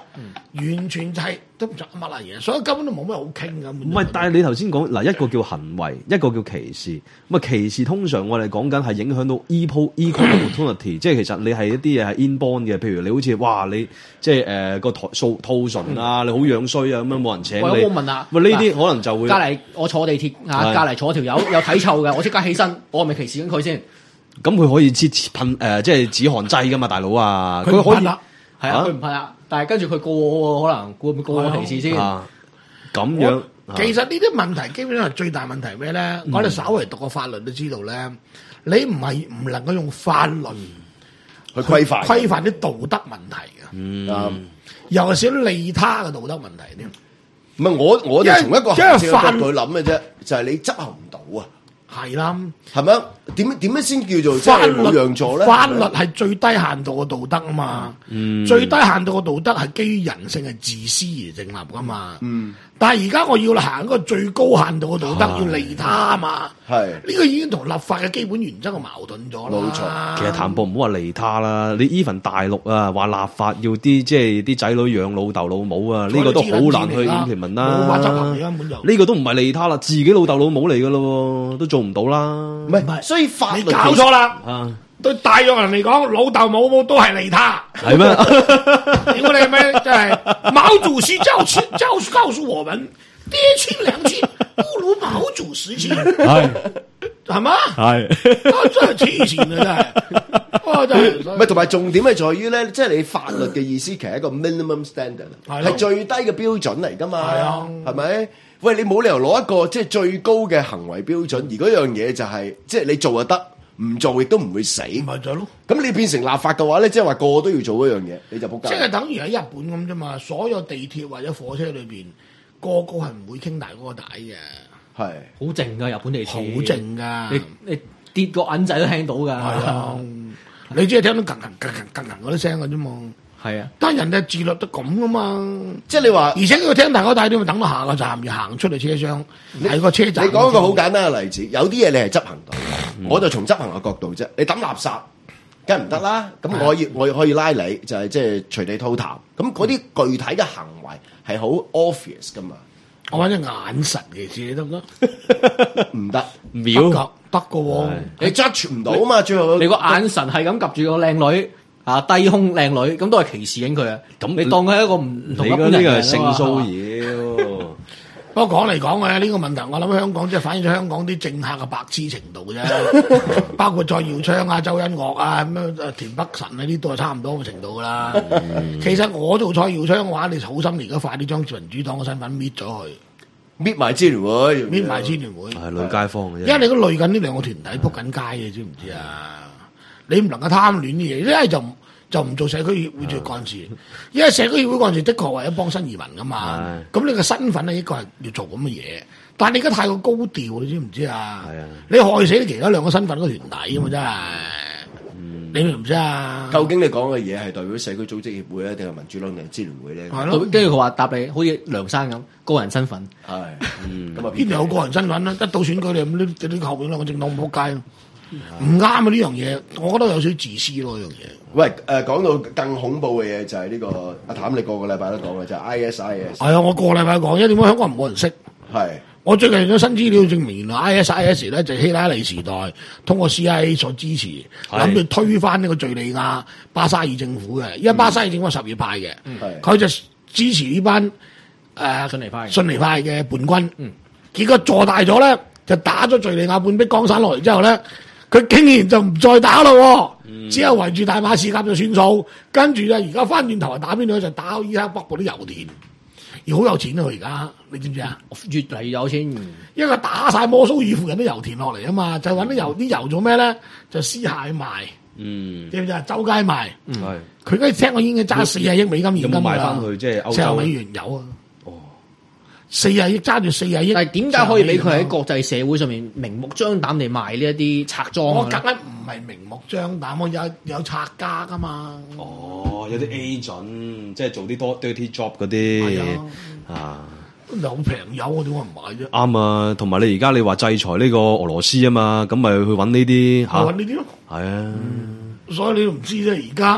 完全就係都唔着乜啦嘢，所以根本都冇咩好傾咁。 唔係，但係你頭先講嗱，一個叫行為，一個叫歧視。咁啊，歧視通常我哋講緊係影響到 equal equal opportunity，即係其實你係一啲嘢係 inborn 嘅，譬如你好似哇你即係誒個台數兔唇啊，你好樣衰啊，咁樣冇人請你。 喂，我問啊， 喂呢啲可能就會隔離我坐地鐵啊，隔離坐條友有體臭嘅，我即刻起身，我係咪歧視緊佢先？ 咁佢可以支噴誒，即係止汗劑噶嘛，大佬啊！ 佢可以啦， 係啊，佢唔係啊，但係跟住佢告我，可能告唔告我歧視先？ 咁樣， 其實呢啲問題基本上係最大問題咩咧？我哋稍微讀過法律都知道咧，你唔係唔能夠用法律去規範規範啲道德問題嘅， 嗯， 尤其是利他嘅道德問題添。 唔係我我就從一個因為行政角度去諗嘅啫，就係你執行唔到啊。 係啦， 係咪？點點樣先叫做法律冇讓座咧？ 法律係最低限度嘅道德啊嘛， 嗯、 最低限度嘅道德係基於人性係自私而成立噶嘛。嗯，但係而家我要行一個最高限度嘅道德，要利他啊嘛。係呢個已經同立法嘅基本原則係矛盾咗啦。 冇錯， 其實談博唔好話利他啦，你 even 大陸啊話立法要啲即係啲仔女養老豆老母啊，呢、這個都好難去 implement 啦。 冇法執行，根本就呢個都唔係利他啦，自己老豆老母嚟噶咯，都做唔到啦。 唔係，所以法律你搞錯啦。啊，對大陸人嚟講，老豆母母都係利他， 係咩？ 屌你咩？真係毛主席教教告訴我們，爹親娘親不如毛主席親，係係嘛？係，真係黐線啊！真係，哇真係。 唔係，同埋重點係在於咧，即係你法律嘅意思，其實係一個 minimum standard，係最低嘅標準嚟噶嘛？係啊，係咪？喂，你冇理由攞一個即係最高嘅行為標準，而嗰樣嘢就係、是、即係你做就得，唔做亦都唔會死。咪就係咯。咁你變成立法嘅話咧，即係話個個都要做嗰樣嘢，你就仆街。 即係等於喺日本咁啫嘛，所有地鐵或者火車裏邊，個個係唔會傾大嗰個帶嘅。係好靜㗎，日本地鐵。 好靜㗎。 你你跌個銀仔都聽到㗎。係啊， 你只係聽到哽哽哽哽哽哽嗰啲聲㗎啫嘛。係啊，但係人哋自律得咁噶嘛， 即係你話， 而且佢聽大嗰帶點，等到下個站要行出嚟車廂，喺個車站。 你講一個好簡單嘅例子，有啲嘢你係執行到，嗯、我就從執行嘅角度啫。你抌垃圾，梗係唔得啦。咁我可以我可以拉你，就係即係隨地吐痰。咁嗰啲具體嘅行為係好 obvious 噶嘛。 我揾隻眼神嘅事，你得唔得？ 唔得， 秒得嘅喎， 你 judge 唔到啊嘛。最後你個眼神係咁及住個靚女。啊，低胸靚女咁都係歧視緊佢啊！咁你當佢係一個唔同一般人嘅。呢個係性騷擾。 不過講嚟講嘅呢個問題，我諗香港即係反映咗香港啲政客嘅白痴程度啫。包括蔡耀昌啊、周欣岳啊、咁樣田北辰啊，呢都係差唔多嘅程度噶啦。嗯、其實我做蔡耀昌嘅話，你好心而家快啲將民主黨嘅身份搣咗佢， 搣埋支聯會， 搣埋支聯會， 係累街坊嘅啫。 因為你都累緊呢兩個團體撲緊街嘅，知唔知啊？你唔能夠貪戀啲嘢，一係就就唔做社區議會做幹事，因為社區議會幹事的確為咗幫新移民噶嘛。咁你個身份咧，應該係要做咁嘅嘢。但係你而家太過高調，你知唔知啊？你害死你其他兩個身份嗰個團體啊嘛，真係。你明唔知啊？ 究竟你講嘅嘢係代表社區組織協會咧，定係民主黨定係支聯會咧？ 係咯。 跟住佢話答你，好似梁生咁個人身份。 係， 咁啊邊度有個人身份咧？一到選舉你咁啲啲後邊兩個政黨唔撲街。唔啱啊！呢樣嘢，我覺得有少少自私咯。呢樣嘢， 喂，誒、呃，講到更恐怖嘅嘢就係呢、這個阿譚，你個個禮拜都講嘅就係 I S I S。係啊，我個禮拜講，因為點解香港人冇人識？ 係， 我最近有新資料證明，原來 I S I S 咧就係希拉里時代通過 C I A 所支持，諗住推翻呢個敘利亞巴沙爾政府嘅，因為巴沙爾政府係什葉派嘅，佢、嗯、就支持呢班誒遜尼派遜尼派嘅叛軍，嗯、結果坐大咗咧，就打咗敘利亞半壁江山落嚟之後咧。佢竟然就唔再打咯，嗯、只係圍住大馬士革就算數，跟住啊而家翻轉頭係打邊度就打伊拉克北部啲油田，而好有錢啊佢而家，你知唔知啊？ 越嚟越有錢， 因為打晒摩蘇爾附近啲油田落嚟啊嘛，就揾啲油啲油做咩咧？就私下賣，嗯，知唔知啊？周街賣，係、嗯，佢而家聽我已經揸四十億美金現金㗎啦， 賣翻去即係歐洲， 四十美元有啊。四廿億揸住四廿億， 但係點解可以俾佢喺國際社會上面明目張膽地賣呢一啲拆裝？ 我梗係唔係明目張膽，我有有拆家噶嘛。 哦，有啲 agent 即係做啲多 dirty job 嗰啲啊， 有平有我點解唔買啫？ 啱啊，同埋你而家你話制裁呢個俄羅斯啊嘛，咁咪去揾呢啲嚇？ 揾呢啲咯， 係啊。 所以你都唔知啫，而家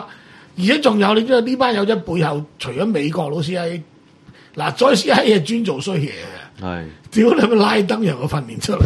而且仲有你知道呢班友仔背後，除咗美國佬 C I A， 嗱再 C I A 係專做衰嘢嘅。係。屌你咪拉登由佢訓練出嚟，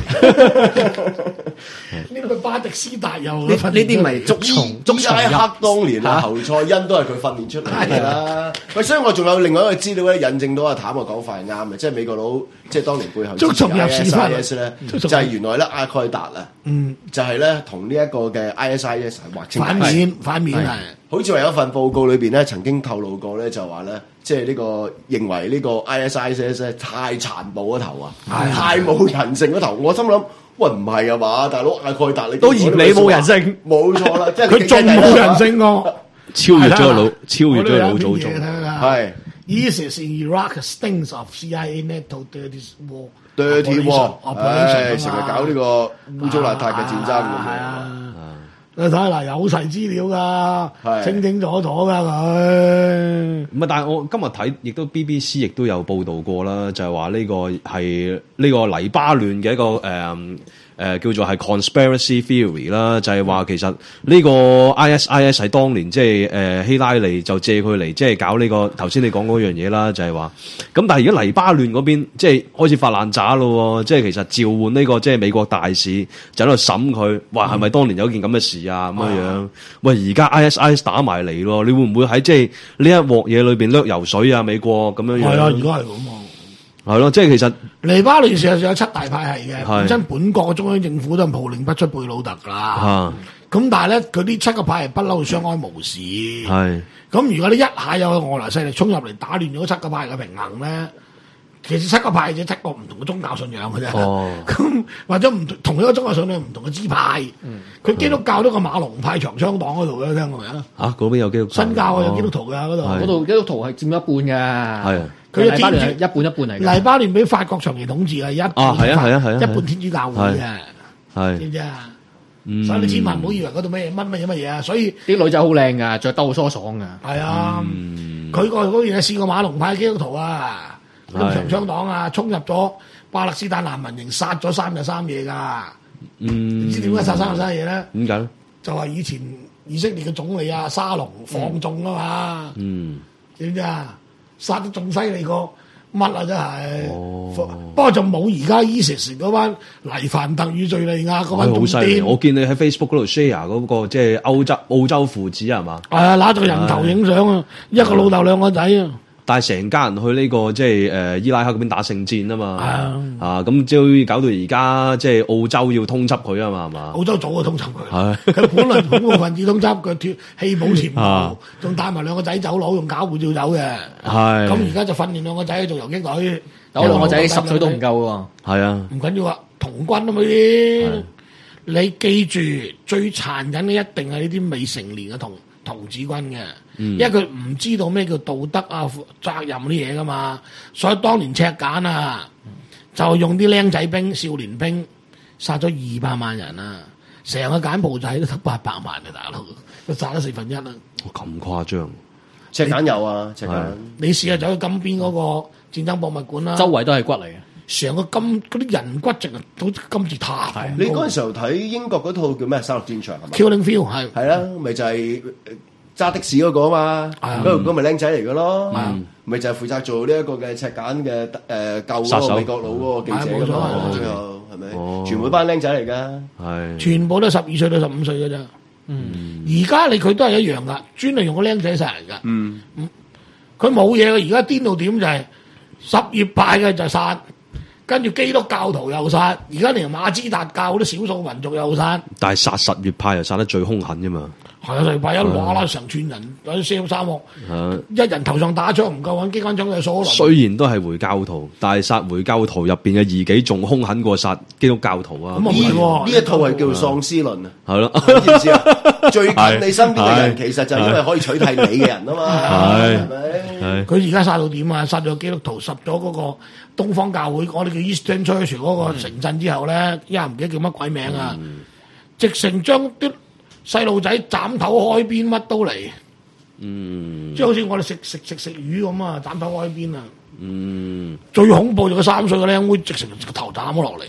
呢個巴迪斯達又呢啲咪捉蟲捉蟲伊拉克當年啊侯賽因都係佢訓練出嚟嘅啦。喂，所以我仲有另外一個資料咧，印證到阿譚嘅講法係啱嘅，即係美國佬即係當年背後捉蟲入屎窟 I S I S 咧，就係原來咧阿蓋達啊，嗯，就係咧同呢一個嘅 I S I S 係劃清反面反面係。 好似話有一份報告裏邊咧，曾經透露過咧，就話咧，即係呢個認為呢個 I S I S 咧太殘暴嗰頭啊，太冇人性嗰頭。我心諗，喂唔係啊嘛，大佬阿蓋達你都嫌你冇人性， 冇錯啦，即係佢仲冇人性喎， 超越咗老超越咗老祖宗。 係 ISIS in Iraq stinks of C I A NATO dirty war dirty war， 唉，成日搞呢個污糟邋遢嘅戰爭咁樣。 你睇下嗱，有齊資料噶，清清楚楚噶佢。 唔係，但係我今日睇，亦都 B B C 亦都有報導過啦，就係話呢個係呢個黎巴嫩嘅一個誒。嗯誒、呃、叫做係 conspiracy theory 啦，就係話其實呢個 I S I S 係當年即係誒希拉里就借佢嚟即係搞呢、這個頭先你講嗰樣嘢啦，就係話咁。但係而家黎巴嫩嗰邊即係開始發爛渣咯，即係其實召喚呢、這個即係美國大使就喺度審佢，話係咪當年有件咁嘅事啊咁樣、嗯、樣？喂，而家 I S I S 打埋嚟咯，你會唔會喺即係呢一鑊嘢裏邊掠油水啊？美國咁樣樣係啊，而家係咁啊。 係咯，即係其實黎巴嫩事實上有七大派系嘅，本身本國嘅中央政府都係號令不出貝魯特噶啦。咁但係咧，佢呢七個派系不嬲相安無事。係咁，如果你一下有外來勢力衝入嚟打亂咗七個派系嘅平衡咧，其實七個派系只七個唔同嘅宗教信仰嘅啫。哦，咁或者唔同一個宗教信仰唔同嘅支派。佢、嗯、基督教都個馬龍派長槍黨嗰度嘅，聽過未啊？ 啊，嗰邊有基督新教有基督徒嘅嗰度， 嗰度基督徒係佔一半嘅。係。佢黎巴嫩係一半一半嚟嘅。 黎巴嫩俾法國長期統治係一半， 啊係啊係啊係啊， 一半天主教會嘅， 係知唔知啊？所以你千萬唔好以為嗰度咩乜乜嘢乜嘢啊！所以啲女仔好靚噶，着得好疏爽噶。 係啊，佢個嗰邊試過馬龍派基督徒啊，咁長槍黨啊，衝入咗巴勒斯坦難民營，殺咗三日三夜噶。嗯，你知點解殺三日三夜咧？ 點解咧？ 就係以前以色列嘅總理啊沙龍放縱啊嘛。嗯，知唔知啊？殺得仲犀利過乜啊！真係，哦、不過就冇而家 ISIS 嗰班黎凡特與敍利亞嗰班咁癲。 我見你喺 Facebook 嗰度 share 嗰個即係歐洲澳洲父子係嘛？ 係啊，揦住個人頭影相啊，一個老豆兩個仔啊。 帶成家人去呢、這個即係誒伊拉克嗰邊打聖戰啊嘛，啊咁即係搞到而家即係澳洲要通緝佢啊嘛，係嘛？ 澳洲早就通緝佢，佢本來恐怖分子通緝佢脫棄保潛逃，仲帶埋兩個仔走佬，用假護照走嘅。係咁而家就訓練兩個仔做游擊隊， 有兩個仔十歲都唔夠喎。係啊，唔緊要啊，童軍啊嘛啲。你記住，最殘忍嘅一定係呢啲未成年嘅童童子軍嘅。嗯、因為佢唔知道咩叫道德啊、責任啲嘢噶嘛，所以當年赤柬啊，就用啲僆仔兵、少年兵殺咗二百萬人啊，成個柬埔寨都得八百萬嘅大佬，佢殺咗四分一啦。 咁誇張？ 赤柬有啊，赤柬。 你試下走去金邊嗰個戰爭博物館啦， 周圍都係骨嚟嘅， 成個金嗰啲人骨直啊，好似金字塔。 你嗰陣時候睇英國嗰套叫咩《殺戮戰場》係嘛 ？Killing Field 係係啦，咪就係、是。揸的士嗰個啊嘛，嗰個咪僆仔嚟嘅咯，咪就係負責做呢一個嘅赤柬嘅誒救嗰個美國佬嗰個記者㗎嘛，最後係咪？全部班僆仔嚟㗎，係全部都十二歲到十五歲㗎咋。而家你佢都係一樣㗎，專係用個僆仔殺人㗎。嗯，佢冇嘢嘅，而家癲到點就係什葉派嘅就殺，跟住基督教徒又殺，而家連馬茲達教啲少數民族又殺。 但係殺什葉派又殺得最兇狠啫嘛。 係啊，禮拜一攞啦，成串人有啲燒沙漠，一人頭上打槍唔夠揾機關槍嘅鎖。 雖然都係回教徒，但係殺回教徒入邊嘅異己仲兇狠過殺基督教徒啊！ 咁啊唔係喎， 呢一套係叫做喪屍論啊！ 係咯， 知唔知啊？最近你身邊嘅人其實就係因為可以取替你嘅人啊嘛，係咪？ 佢而家殺到點啊？殺咗基督徒，殺咗嗰個東方教會，我哋叫 Eastern Church 嗰個城鎮之後咧，依家唔記得叫乜鬼名啊！直成將啲細路仔斬頭開邊乜都嚟，嗯，即係好似我哋食食食食魚咁啊，斬頭開邊啊，嗯，最恐怖就個三歲嘅靚妹直成個頭斬咗落嚟，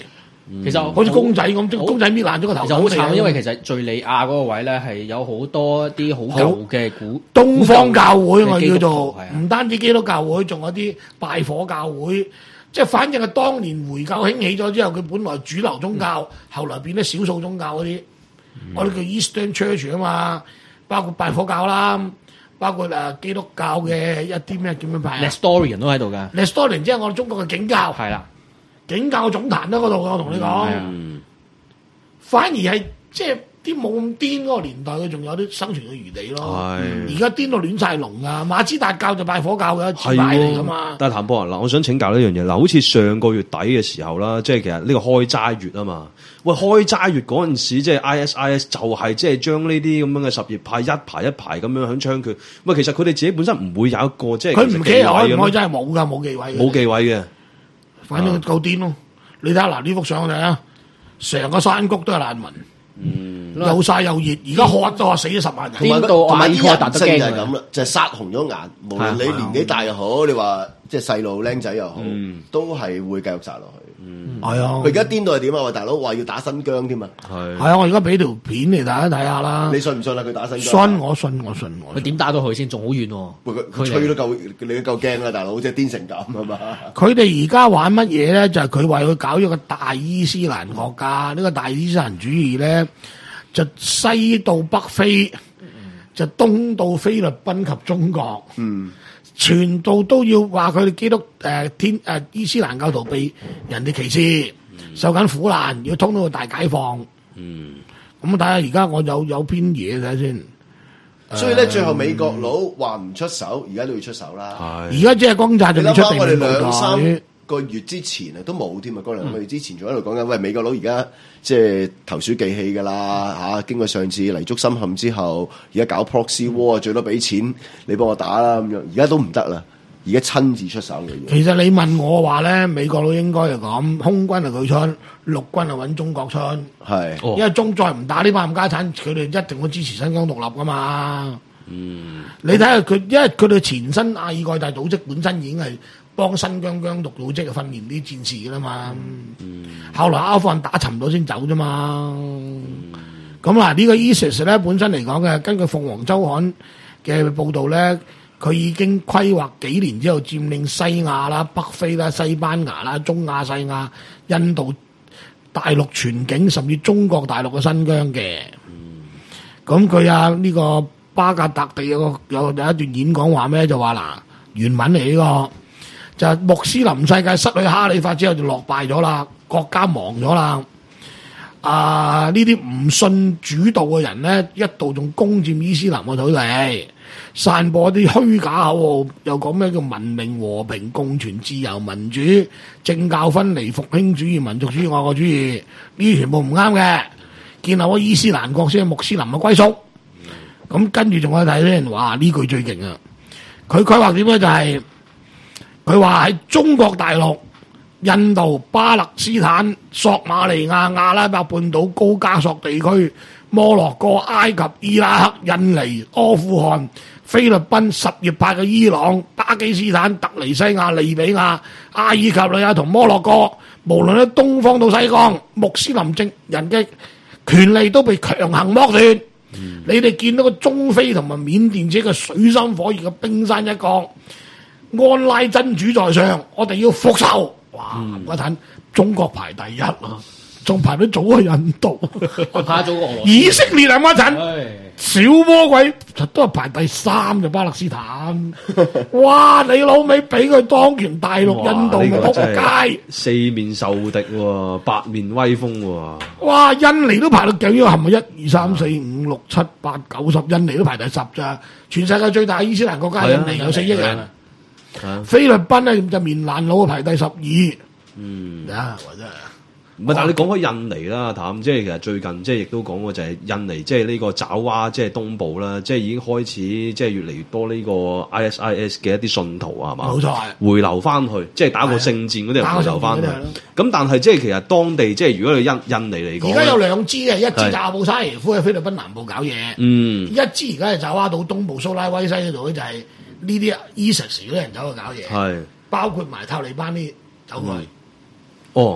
其實好似公仔咁，即公仔搣爛咗個頭。 其實好慘，因為其實敍利亞嗰個位咧係有好多啲好舊嘅古東方教會，我叫做唔單止基督教會，仲有啲拜火教會。即係反正係當年回教興起咗之後，佢本來主流宗教，嗯、後來變咗少數宗教嗰啲，嗯、我哋叫 Eastern Church 啊嘛，包括拜火教啦，包括誒基督教嘅一啲咩叫咩牌 Nestorian 都喺度㗎。 Nestorian 即係我哋中國嘅景教。 係啦。 景教總壇都嗰度，我同你講，嗯、反而係即係啲冇咁癲嗰個年代，佢仲有啲生存嘅餘地咯。而家癲到亂晒龍啊！馬自達教就拜火教嘅支派嚟噶嘛。 但係譚博啊，嗱，我想請教呢樣嘢，嗱，好似上個月底嘅時候啦，即係其實呢個開齋月啊嘛。喂，開齋月嗰陣時，即係 I S I S 就係即係將呢啲咁樣嘅什葉派一排一排咁樣響槍決。喂，其實佢哋自己本身唔會有一個即係佢唔企開唔開真係冇㗎，冇忌位。 冇忌位嘅。 反正夠癲咯！你睇下嗱，呢幅相我睇啊，成個山谷都係難民，嗯，又曬又熱，而家渴咗死咗十萬人。 同埋同埋啲人性就係咁啦，就係殺紅咗眼。無論你年紀大又好，你話即係細路僆仔又好，都係會繼續殺落去。嗯，係啊！佢而家癲到係點啊？喂，大佬話要打新疆添啊！ 係係啊！我而家俾條片嚟大家睇下啦。 你信唔信啊？佢打新疆？ 信我信我信我。 佢點打到佢先？仲好遠喎！ 佢佢吹都夠，你都夠驚啦，大佬！即係癲成咁啊嘛！ 佢哋而家玩乜嘢咧？就係佢為佢搞咗個大伊斯蘭國家。呢個大伊斯蘭主義咧，就西到北非，就東到菲律賓及中國。嗯。全部都要話佢哋基督誒、呃、天誒、呃、伊斯蘭教徒被人哋歧視，嗯、受緊苦難，要通到個大解放。嗯，咁睇下而家我有有篇嘢睇下先。 所以咧，最後美國佬話唔出手，而家都要出手啦。 而家即係轟炸就未出地面部隊。我哋兩三個月之前啊，都冇添啊，嗰兩個月之前仲喺度講緊，喂，美國佬而家即係投鼠忌器㗎啦嚇！經過上次泥足深陷之後，而家搞 proxy war，最多俾錢你幫我打啦咁樣，而家都唔得啦，而家親自出手嘅。 其實你問我話咧，美國佬應該係咁，空軍係佢出，陸軍係揾中國出，係，因為中再唔打呢班冚家產，佢哋一定會支持新疆獨立㗎嘛。嗯，你睇下佢，因為佢哋前身阿爾蓋達組織本身已經係幫新疆疆獨組織訓練啲戰士㗎啦嘛，嗯、後來阿富汗打沉咗先走啫嘛。咁嗱、嗯，呢個 ISIS 咧本身嚟講嘅，根據鳳凰週刊嘅報導咧，佢已經規劃幾年之後佔領西亞啦、北非啦、西班牙啦、中亞、西亞、印度、大陸全境，甚至中國大陸嘅新疆嘅。咁佢啊呢個巴格達地有個有有一段演講話咩？就話嗱，原文嚟呢、這個。就係穆斯林世界失去哈里發之後就落敗咗啦，國家亡咗啦。啊！呢啲唔信主道嘅人咧，一度仲攻佔伊斯蘭嘅土地，散播啲虛假口號，又講咩叫文明、和平、共存、自由、民主、政教分離、復興主義、民族主義、愛國主義，呢啲全部唔啱嘅。建立咗伊斯蘭國先係穆斯林嘅歸宿。咁跟住仲可以睇咧，哇！呢句最勁啊！佢規劃點咧就係、是。佢話喺中國大陸、印度、巴勒斯坦、索馬利亞、阿拉伯半島、高加索地區、摩洛哥、埃及、伊拉克、印尼、阿富汗、菲律賓、什葉派嘅伊朗、巴基斯坦、突尼西亞、利比亞、阿爾及利亞同摩洛哥，無論喺東方到西江，穆斯林政人嘅權利都被強行剝奪。嗯、你哋見到個中非同埋緬甸這個水深火熱嘅冰山一角。安拉真主在上，我哋要復仇。哇！我睇、嗯、中國排第一啊，仲排得早過印度， 排早過以色列啊！我睇小魔鬼都係排第三就巴勒斯坦。哇！你老味俾佢當權大陸印度嘅仆街， 四面受敵喎，八面威風喎。 哇！印尼都排到幾多？係咪一二三四五六七八九十？印尼都排第十咋？全世界最大伊斯蘭國家，印尼有四億人。菲律賓咧就棉蘭佬排第十二，嗯啊，或者唔係，但係你講開印尼啦，譚，即係其實最近即係亦都講過就係印尼，即係呢個爪哇，即係東部啦，即係已經開始即係越嚟越多呢個 I S I S 嘅一啲信徒啊，係嘛？ 冇錯， 回流翻去，即係打過聖戰嗰啲人回流翻去。咁但係即係其實當地即係如果你印印尼嚟講， 而家有兩支嘅，一支就阿布沙耶夫喺菲律賓南部搞嘢，嗯，一支而家係爪哇島東部蘇拉威西嗰度咧就係。呢啲 ISIS 嗰啲人走去搞嘢，係包括埋塔利班啲走去。 哦，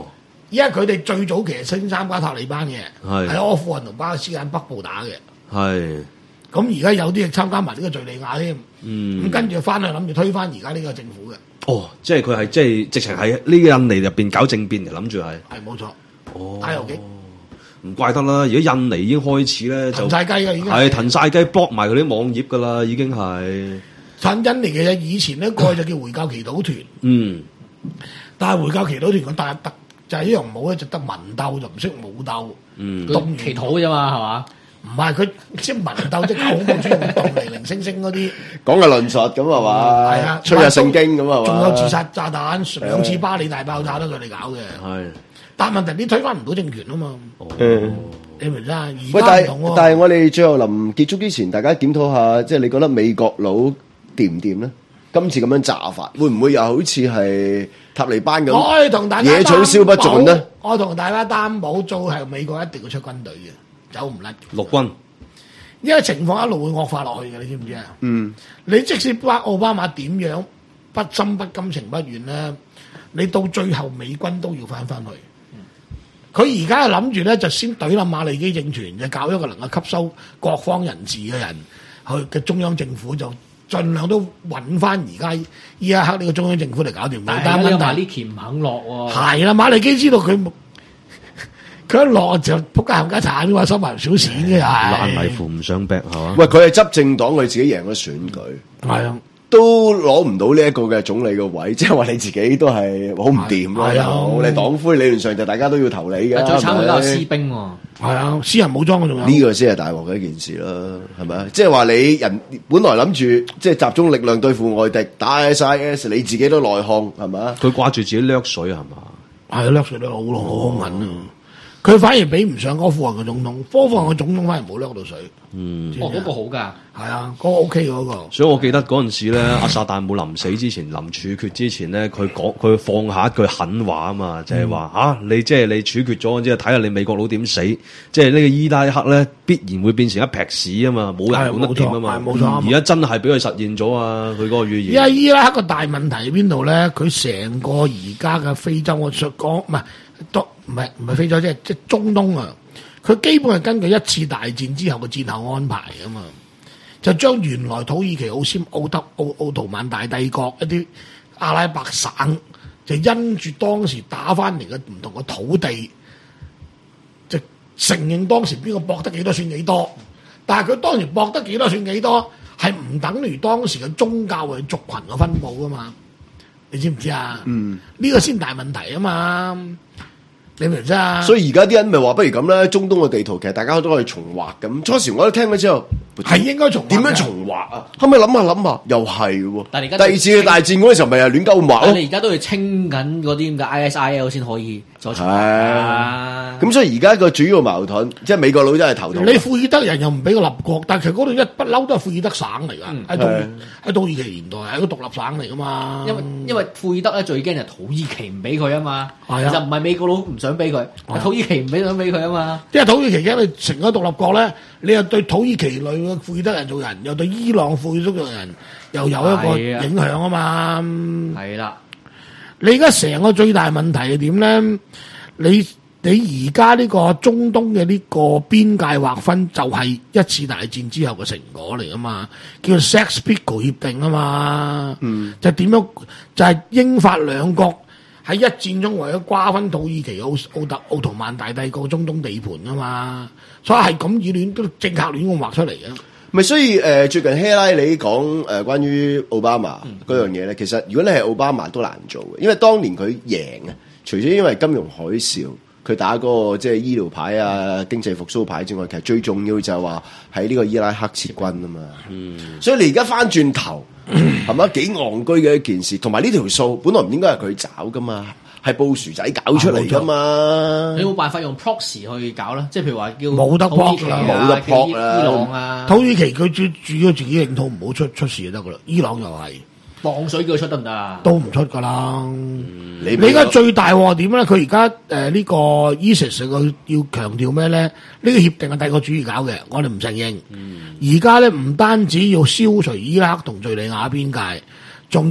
因為佢哋最早期係先參加塔利班嘅，喺阿富汗同巴基斯坦北部打嘅。 係。 咁而家有啲係參加埋呢個敍利亞添。 嗯。 咁跟住翻去諗住推翻而家呢個政府嘅。 哦，即係佢係即係直情喺呢個印尼入邊搞政變嚟，諗住係。 係冇錯。 哦。 打遊擊。 唔怪得啦，而家印尼已經開始咧就騰晒雞㗎，已經係騰晒雞 block 埋佢啲網頁㗎啦，已經係。趁印尼嘅嘢以前咧過去就叫回教祈禱團。 嗯。 但係回教祈禱團個大特就係一樣冇咧，就得文鬥就唔識武鬥。 嗯。動祈禱啫嘛，係嘛？ 唔係佢即係文鬥，即係恐怖主義活動，零零星星嗰啲。 講嘅論述咁係嘛？係啊，吹下聖經咁係嘛？ 仲有自殺炸彈，兩次巴黎大爆炸都佢哋搞嘅。係。但問題你推翻唔到政權啊嘛。嗯。你明唔明啊？而家唔同喎。 但係我哋最後臨結束之前，大家檢討下，即係你覺得美國佬掂唔掂咧？今次咁樣炸法，會唔會又好似係塔利班咁？ 我可以同大家野草燒不盡咧。 我同大家擔保，做係美國一定要出軍隊嘅。走唔甩陸軍， 因為情況一路會惡化落去嘅，你知唔知啊？嗯，你即使巴奧巴馬點樣不心不甘情不願咧，你到最後美軍都要翻翻去。佢而家係諗住咧，就先懟冧馬利基政權，就搞一個能夠吸收各方人士嘅人去嘅中央政府，就盡量都揾翻而家依一刻呢個中央政府嚟搞掂。 但係呢個馬利基唔肯落喎。 係啦，馬利基知道佢。佢一落就仆街冚家鏟嘅話，收埋少錢嘅係。 爛泥扶唔上壁係嘛？ 喂，佢係執政黨，佢自己贏咗選舉， 係啊， 都攞唔到呢一個嘅總理嘅位，即係話你自己都係好唔掂咯。係啊，你黨魁理論上就大家都要投你嘅。 最慘佢都係私兵喎。 係啊，私人武裝嗰種。 呢個先係大鑊嘅一件事啦，係咪啊？即係話你人本來諗住即係集中力量對付外敵，打 S I S， 你自己都內訌係咪啊？ 佢掛住自己掠水係嘛？ 係掠水都好好兇狠啊！佢反而比唔上阿富汗嘅總統，阿富汗嘅總統反而冇掠到水。 嗯， 哦，嗰個好㗎， 係啊，嗰個 O K 嗰個。 所以我記得嗰陣時咧，阿薩達姆臨死之前、臨處決之前咧，佢講佢放下一句狠話啊嘛，就係話嚇你即係你處決咗，之後睇下你美國佬點死，即係呢個伊拉克咧必然會變成一劈屎啊嘛，冇人管得掂啊嘛。 冇錯， 而家真係俾佢實現咗啊！佢嗰個預言。 因為伊拉克個大問題喺邊度咧？佢成個而家嘅非洲，我想講唔係都唔係唔係非洲，即係即係中東啊！佢基本係根據一次大戰之後嘅戰後安排啊嘛，就將原來土耳其奧斯奧德奧奧圖曼大帝國一啲阿拉伯省，就因住當時打翻嚟嘅唔同嘅土地，就承認當時邊個博得幾多算幾多，但係佢當時博得幾多算幾多，係唔等於當時嘅宗教或者族群嘅分佈噶嘛？你知唔知啊？嗯，呢個先大問題啊嘛！你明唔明啊？ 所以而家啲人咪話不如咁啦，中東嘅地圖其實大家都可以重畫咁。初時我都聽咗之後， 係應該重點樣重畫啊？後尾諗下諗下，又係喎。 但係而家第二次嘅大戰嗰陣時候，咪係亂鳩咁畫咯。 你而家都要清緊嗰啲咁嘅 I S I L 先可以再重畫啊。 咁所以而家個主要矛盾，即係美國佬真係頭痛。 你庫爾德人又唔俾佢立國，但係其實嗰度一不嬲都係庫爾德省嚟㗎，喺土喺土耳其年代係一個獨立省嚟㗎嘛。 因為因為庫爾德咧最驚就土耳其唔俾佢啊嘛，其實唔係美國佬唔想俾佢，係土耳其唔俾想俾佢啊嘛。 因為土耳其因為成咗獨立國咧，你又對土耳其類嘅庫爾德人做人，又對伊朗庫爾德做人，又有一個影響啊嘛。 係啦， 你而家成個最大問題係點咧？你你而家呢個中東嘅呢個邊界劃分就係一次大戰之後嘅成果嚟啊嘛，叫做 Sykes-Picot 協定啊嘛，嗯、就點樣就係、是、英法兩國喺一戰中為咗瓜分土耳其奧奧特奧圖曼大帝國中東地盤啊嘛，所以係咁以亂都政客亂咁畫出嚟嘅。 咪所以誒、呃、最近希拉里講誒、呃、關於奧巴馬嗰樣嘢咧，其實如果你係奧巴馬都難做嘅，因為當年佢贏啊，除咗因為金融海嘯。佢打嗰、那個即係醫療牌啊、經濟復甦牌之外，其實最重要就係話喺呢個伊拉克撤軍啊嘛。嗯，所以你而家翻轉頭係咪幾戇居嘅一件事？同埋呢條數本來唔應該係佢找噶嘛，係布殊仔搞出嚟噶嘛。 你冇辦法用 proxy 去搞啦，即係譬如話叫冇得 proxy 啦， 冇得 proxy 啦。 伊朗啊， 土耳其佢主主要自己領土唔好出出事就得噶啦，伊朗又係。 放水叫佢出得唔得啊？ 都唔出噶啦！ 嗯、 你而家最大鑊點咧？佢而家誒呢個 ISIS 佢要強調咩咧？呢、呢個協定係帝國主義搞嘅，我哋唔承認。而家咧唔單止要消除伊拉克同敍利亞邊界，仲要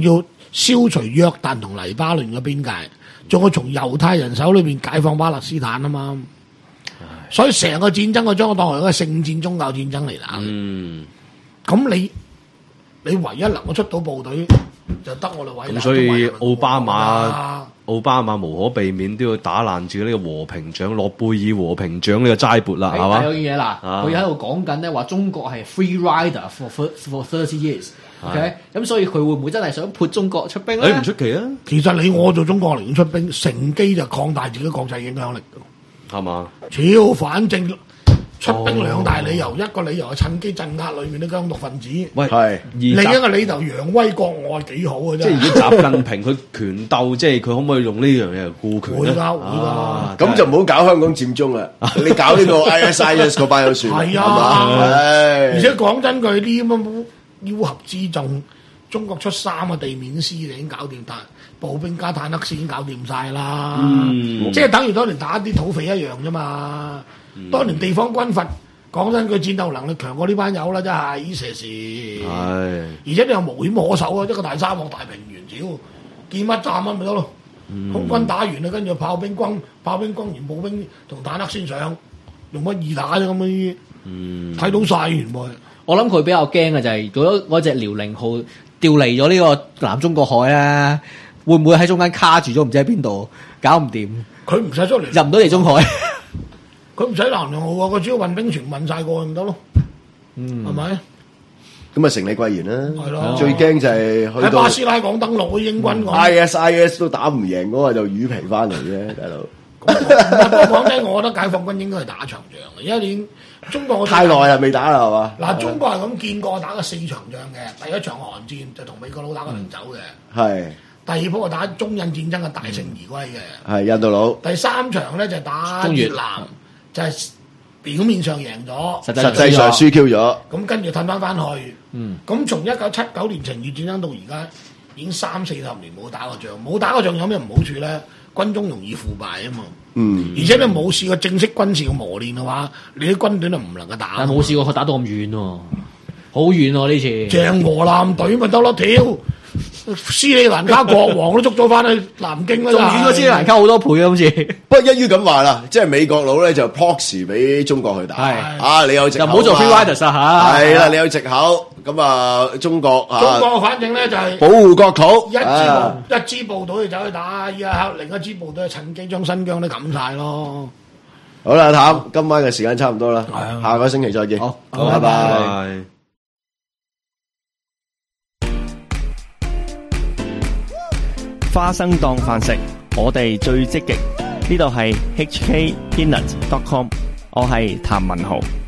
消除約旦同黎巴嫩嘅邊界，仲要從猶太人手裏邊解放巴勒斯坦啊嘛。所以成個戰爭我將我當為一個聖戰宗教戰爭嚟打。嗯，咁你你唯一能夠出到部隊就得我哋偉大。 咁所以奧巴馬奧巴馬無可避免都要打爛住呢個和平獎諾貝爾和平獎呢個齋缽啦，係嘛？ 有嘢啦，佢喺度講緊咧話中國係 free rider for for thirty years。OK， 咁所以佢會唔會真係想潑中國出兵咧？ 誒唔出奇啊！ 其實你我做中國嚟出兵，乘機就擴大自己國際影響力。係嘛？ 超反正出兵兩大理由，哦、一個理由係趁機鎮壓裏面啲疆獨分子， 喂係另一個理由揚威國外幾好嘅啫。 即係如果習近平佢權鬥，即係佢可唔可以用呢樣嘢嚟顧權咧？ 會㗎，會㗎。 咁就唔好搞香港佔中啦，你搞呢個 I S I S 嗰班就算。 係啊，而且講真句啲咁嘅烏合之眾，中國出三個地面師就已經搞掂，但步兵加坦克師已經搞掂晒啦。嗯、即係等於當年打啲土匪一樣啫嘛。嗯、當年地方軍閥講真，佢戰鬥能力強過呢班友啦，真係呢蛇事。係，而且你又無險可守啊！一個大沙漠、大平原，屌見乜炸乜咪得咯。嗯、空軍打完啦，跟住炮兵轟，炮兵轟完，步兵同坦克先上，用乜二打啫咁樣。嗯，睇到晒原來。 我諗佢比較驚嘅就係，如果嗰隻遼寧號調離咗呢個南中國海咧，會唔會喺中間卡住咗？唔知喺邊度，搞唔掂。 佢唔使出嚟， 入唔到地中海。 佢唔使南洋號啊，佢只要運兵船運晒過去咪得咯。嗯，係咪？ 咁啊，成李貴賢啦。 係咯。最驚就係去喺巴斯拉港登陸啲英軍。 I S I S 都打唔贏嗰個就魚皮翻嚟啫，大佬。 不過講真，我覺得解放軍應該係打長仗嘅，因為年中國太耐啦，未打啦係嘛？ 嗱，中國係咁見過打過四場仗嘅，第一場韓戰就同美國佬打個零走嘅， 係、嗯。 第二波係打中印戰爭嘅大勝而歸嘅， 係印度佬。 第三場咧就打越南，就係表面上贏咗， 實際上輸 Q 咗。 咁跟住褪翻翻去，嗯，咁從一九七九年情越戰爭到而家，已經三四十年冇打過仗，冇打過仗有咩唔好處咧？軍中容易腐敗啊嘛，嗯，而且你冇試過正式軍事嘅磨練嘅話，你啲軍隊就唔能夠打。 但冇試過佢打到咁遠喎，好遠喎呢次。 鄭和艦隊咪得咯，屌！斯里蘭卡國王都捉咗翻去南京啦， 仲遠過斯里蘭卡好多倍啊！好似不過一於咁話啦，即係美國佬咧就 proxy 俾中國去打，係啊，你有藉口就唔好做 free riders 啊嚇， 係啦，你有藉口咁啊，中國啊， 中國反正咧就係保護國土， 一支部一支部隊就走去打，依家另一支部隊趁機將新疆都冚晒咯。 好啦，阿譚，今晚嘅時間差唔多啦，下個星期再見，好，拜拜。 花生當飯食，我哋最積極。呢度係 H K Peanut dot com， 我係譚文豪。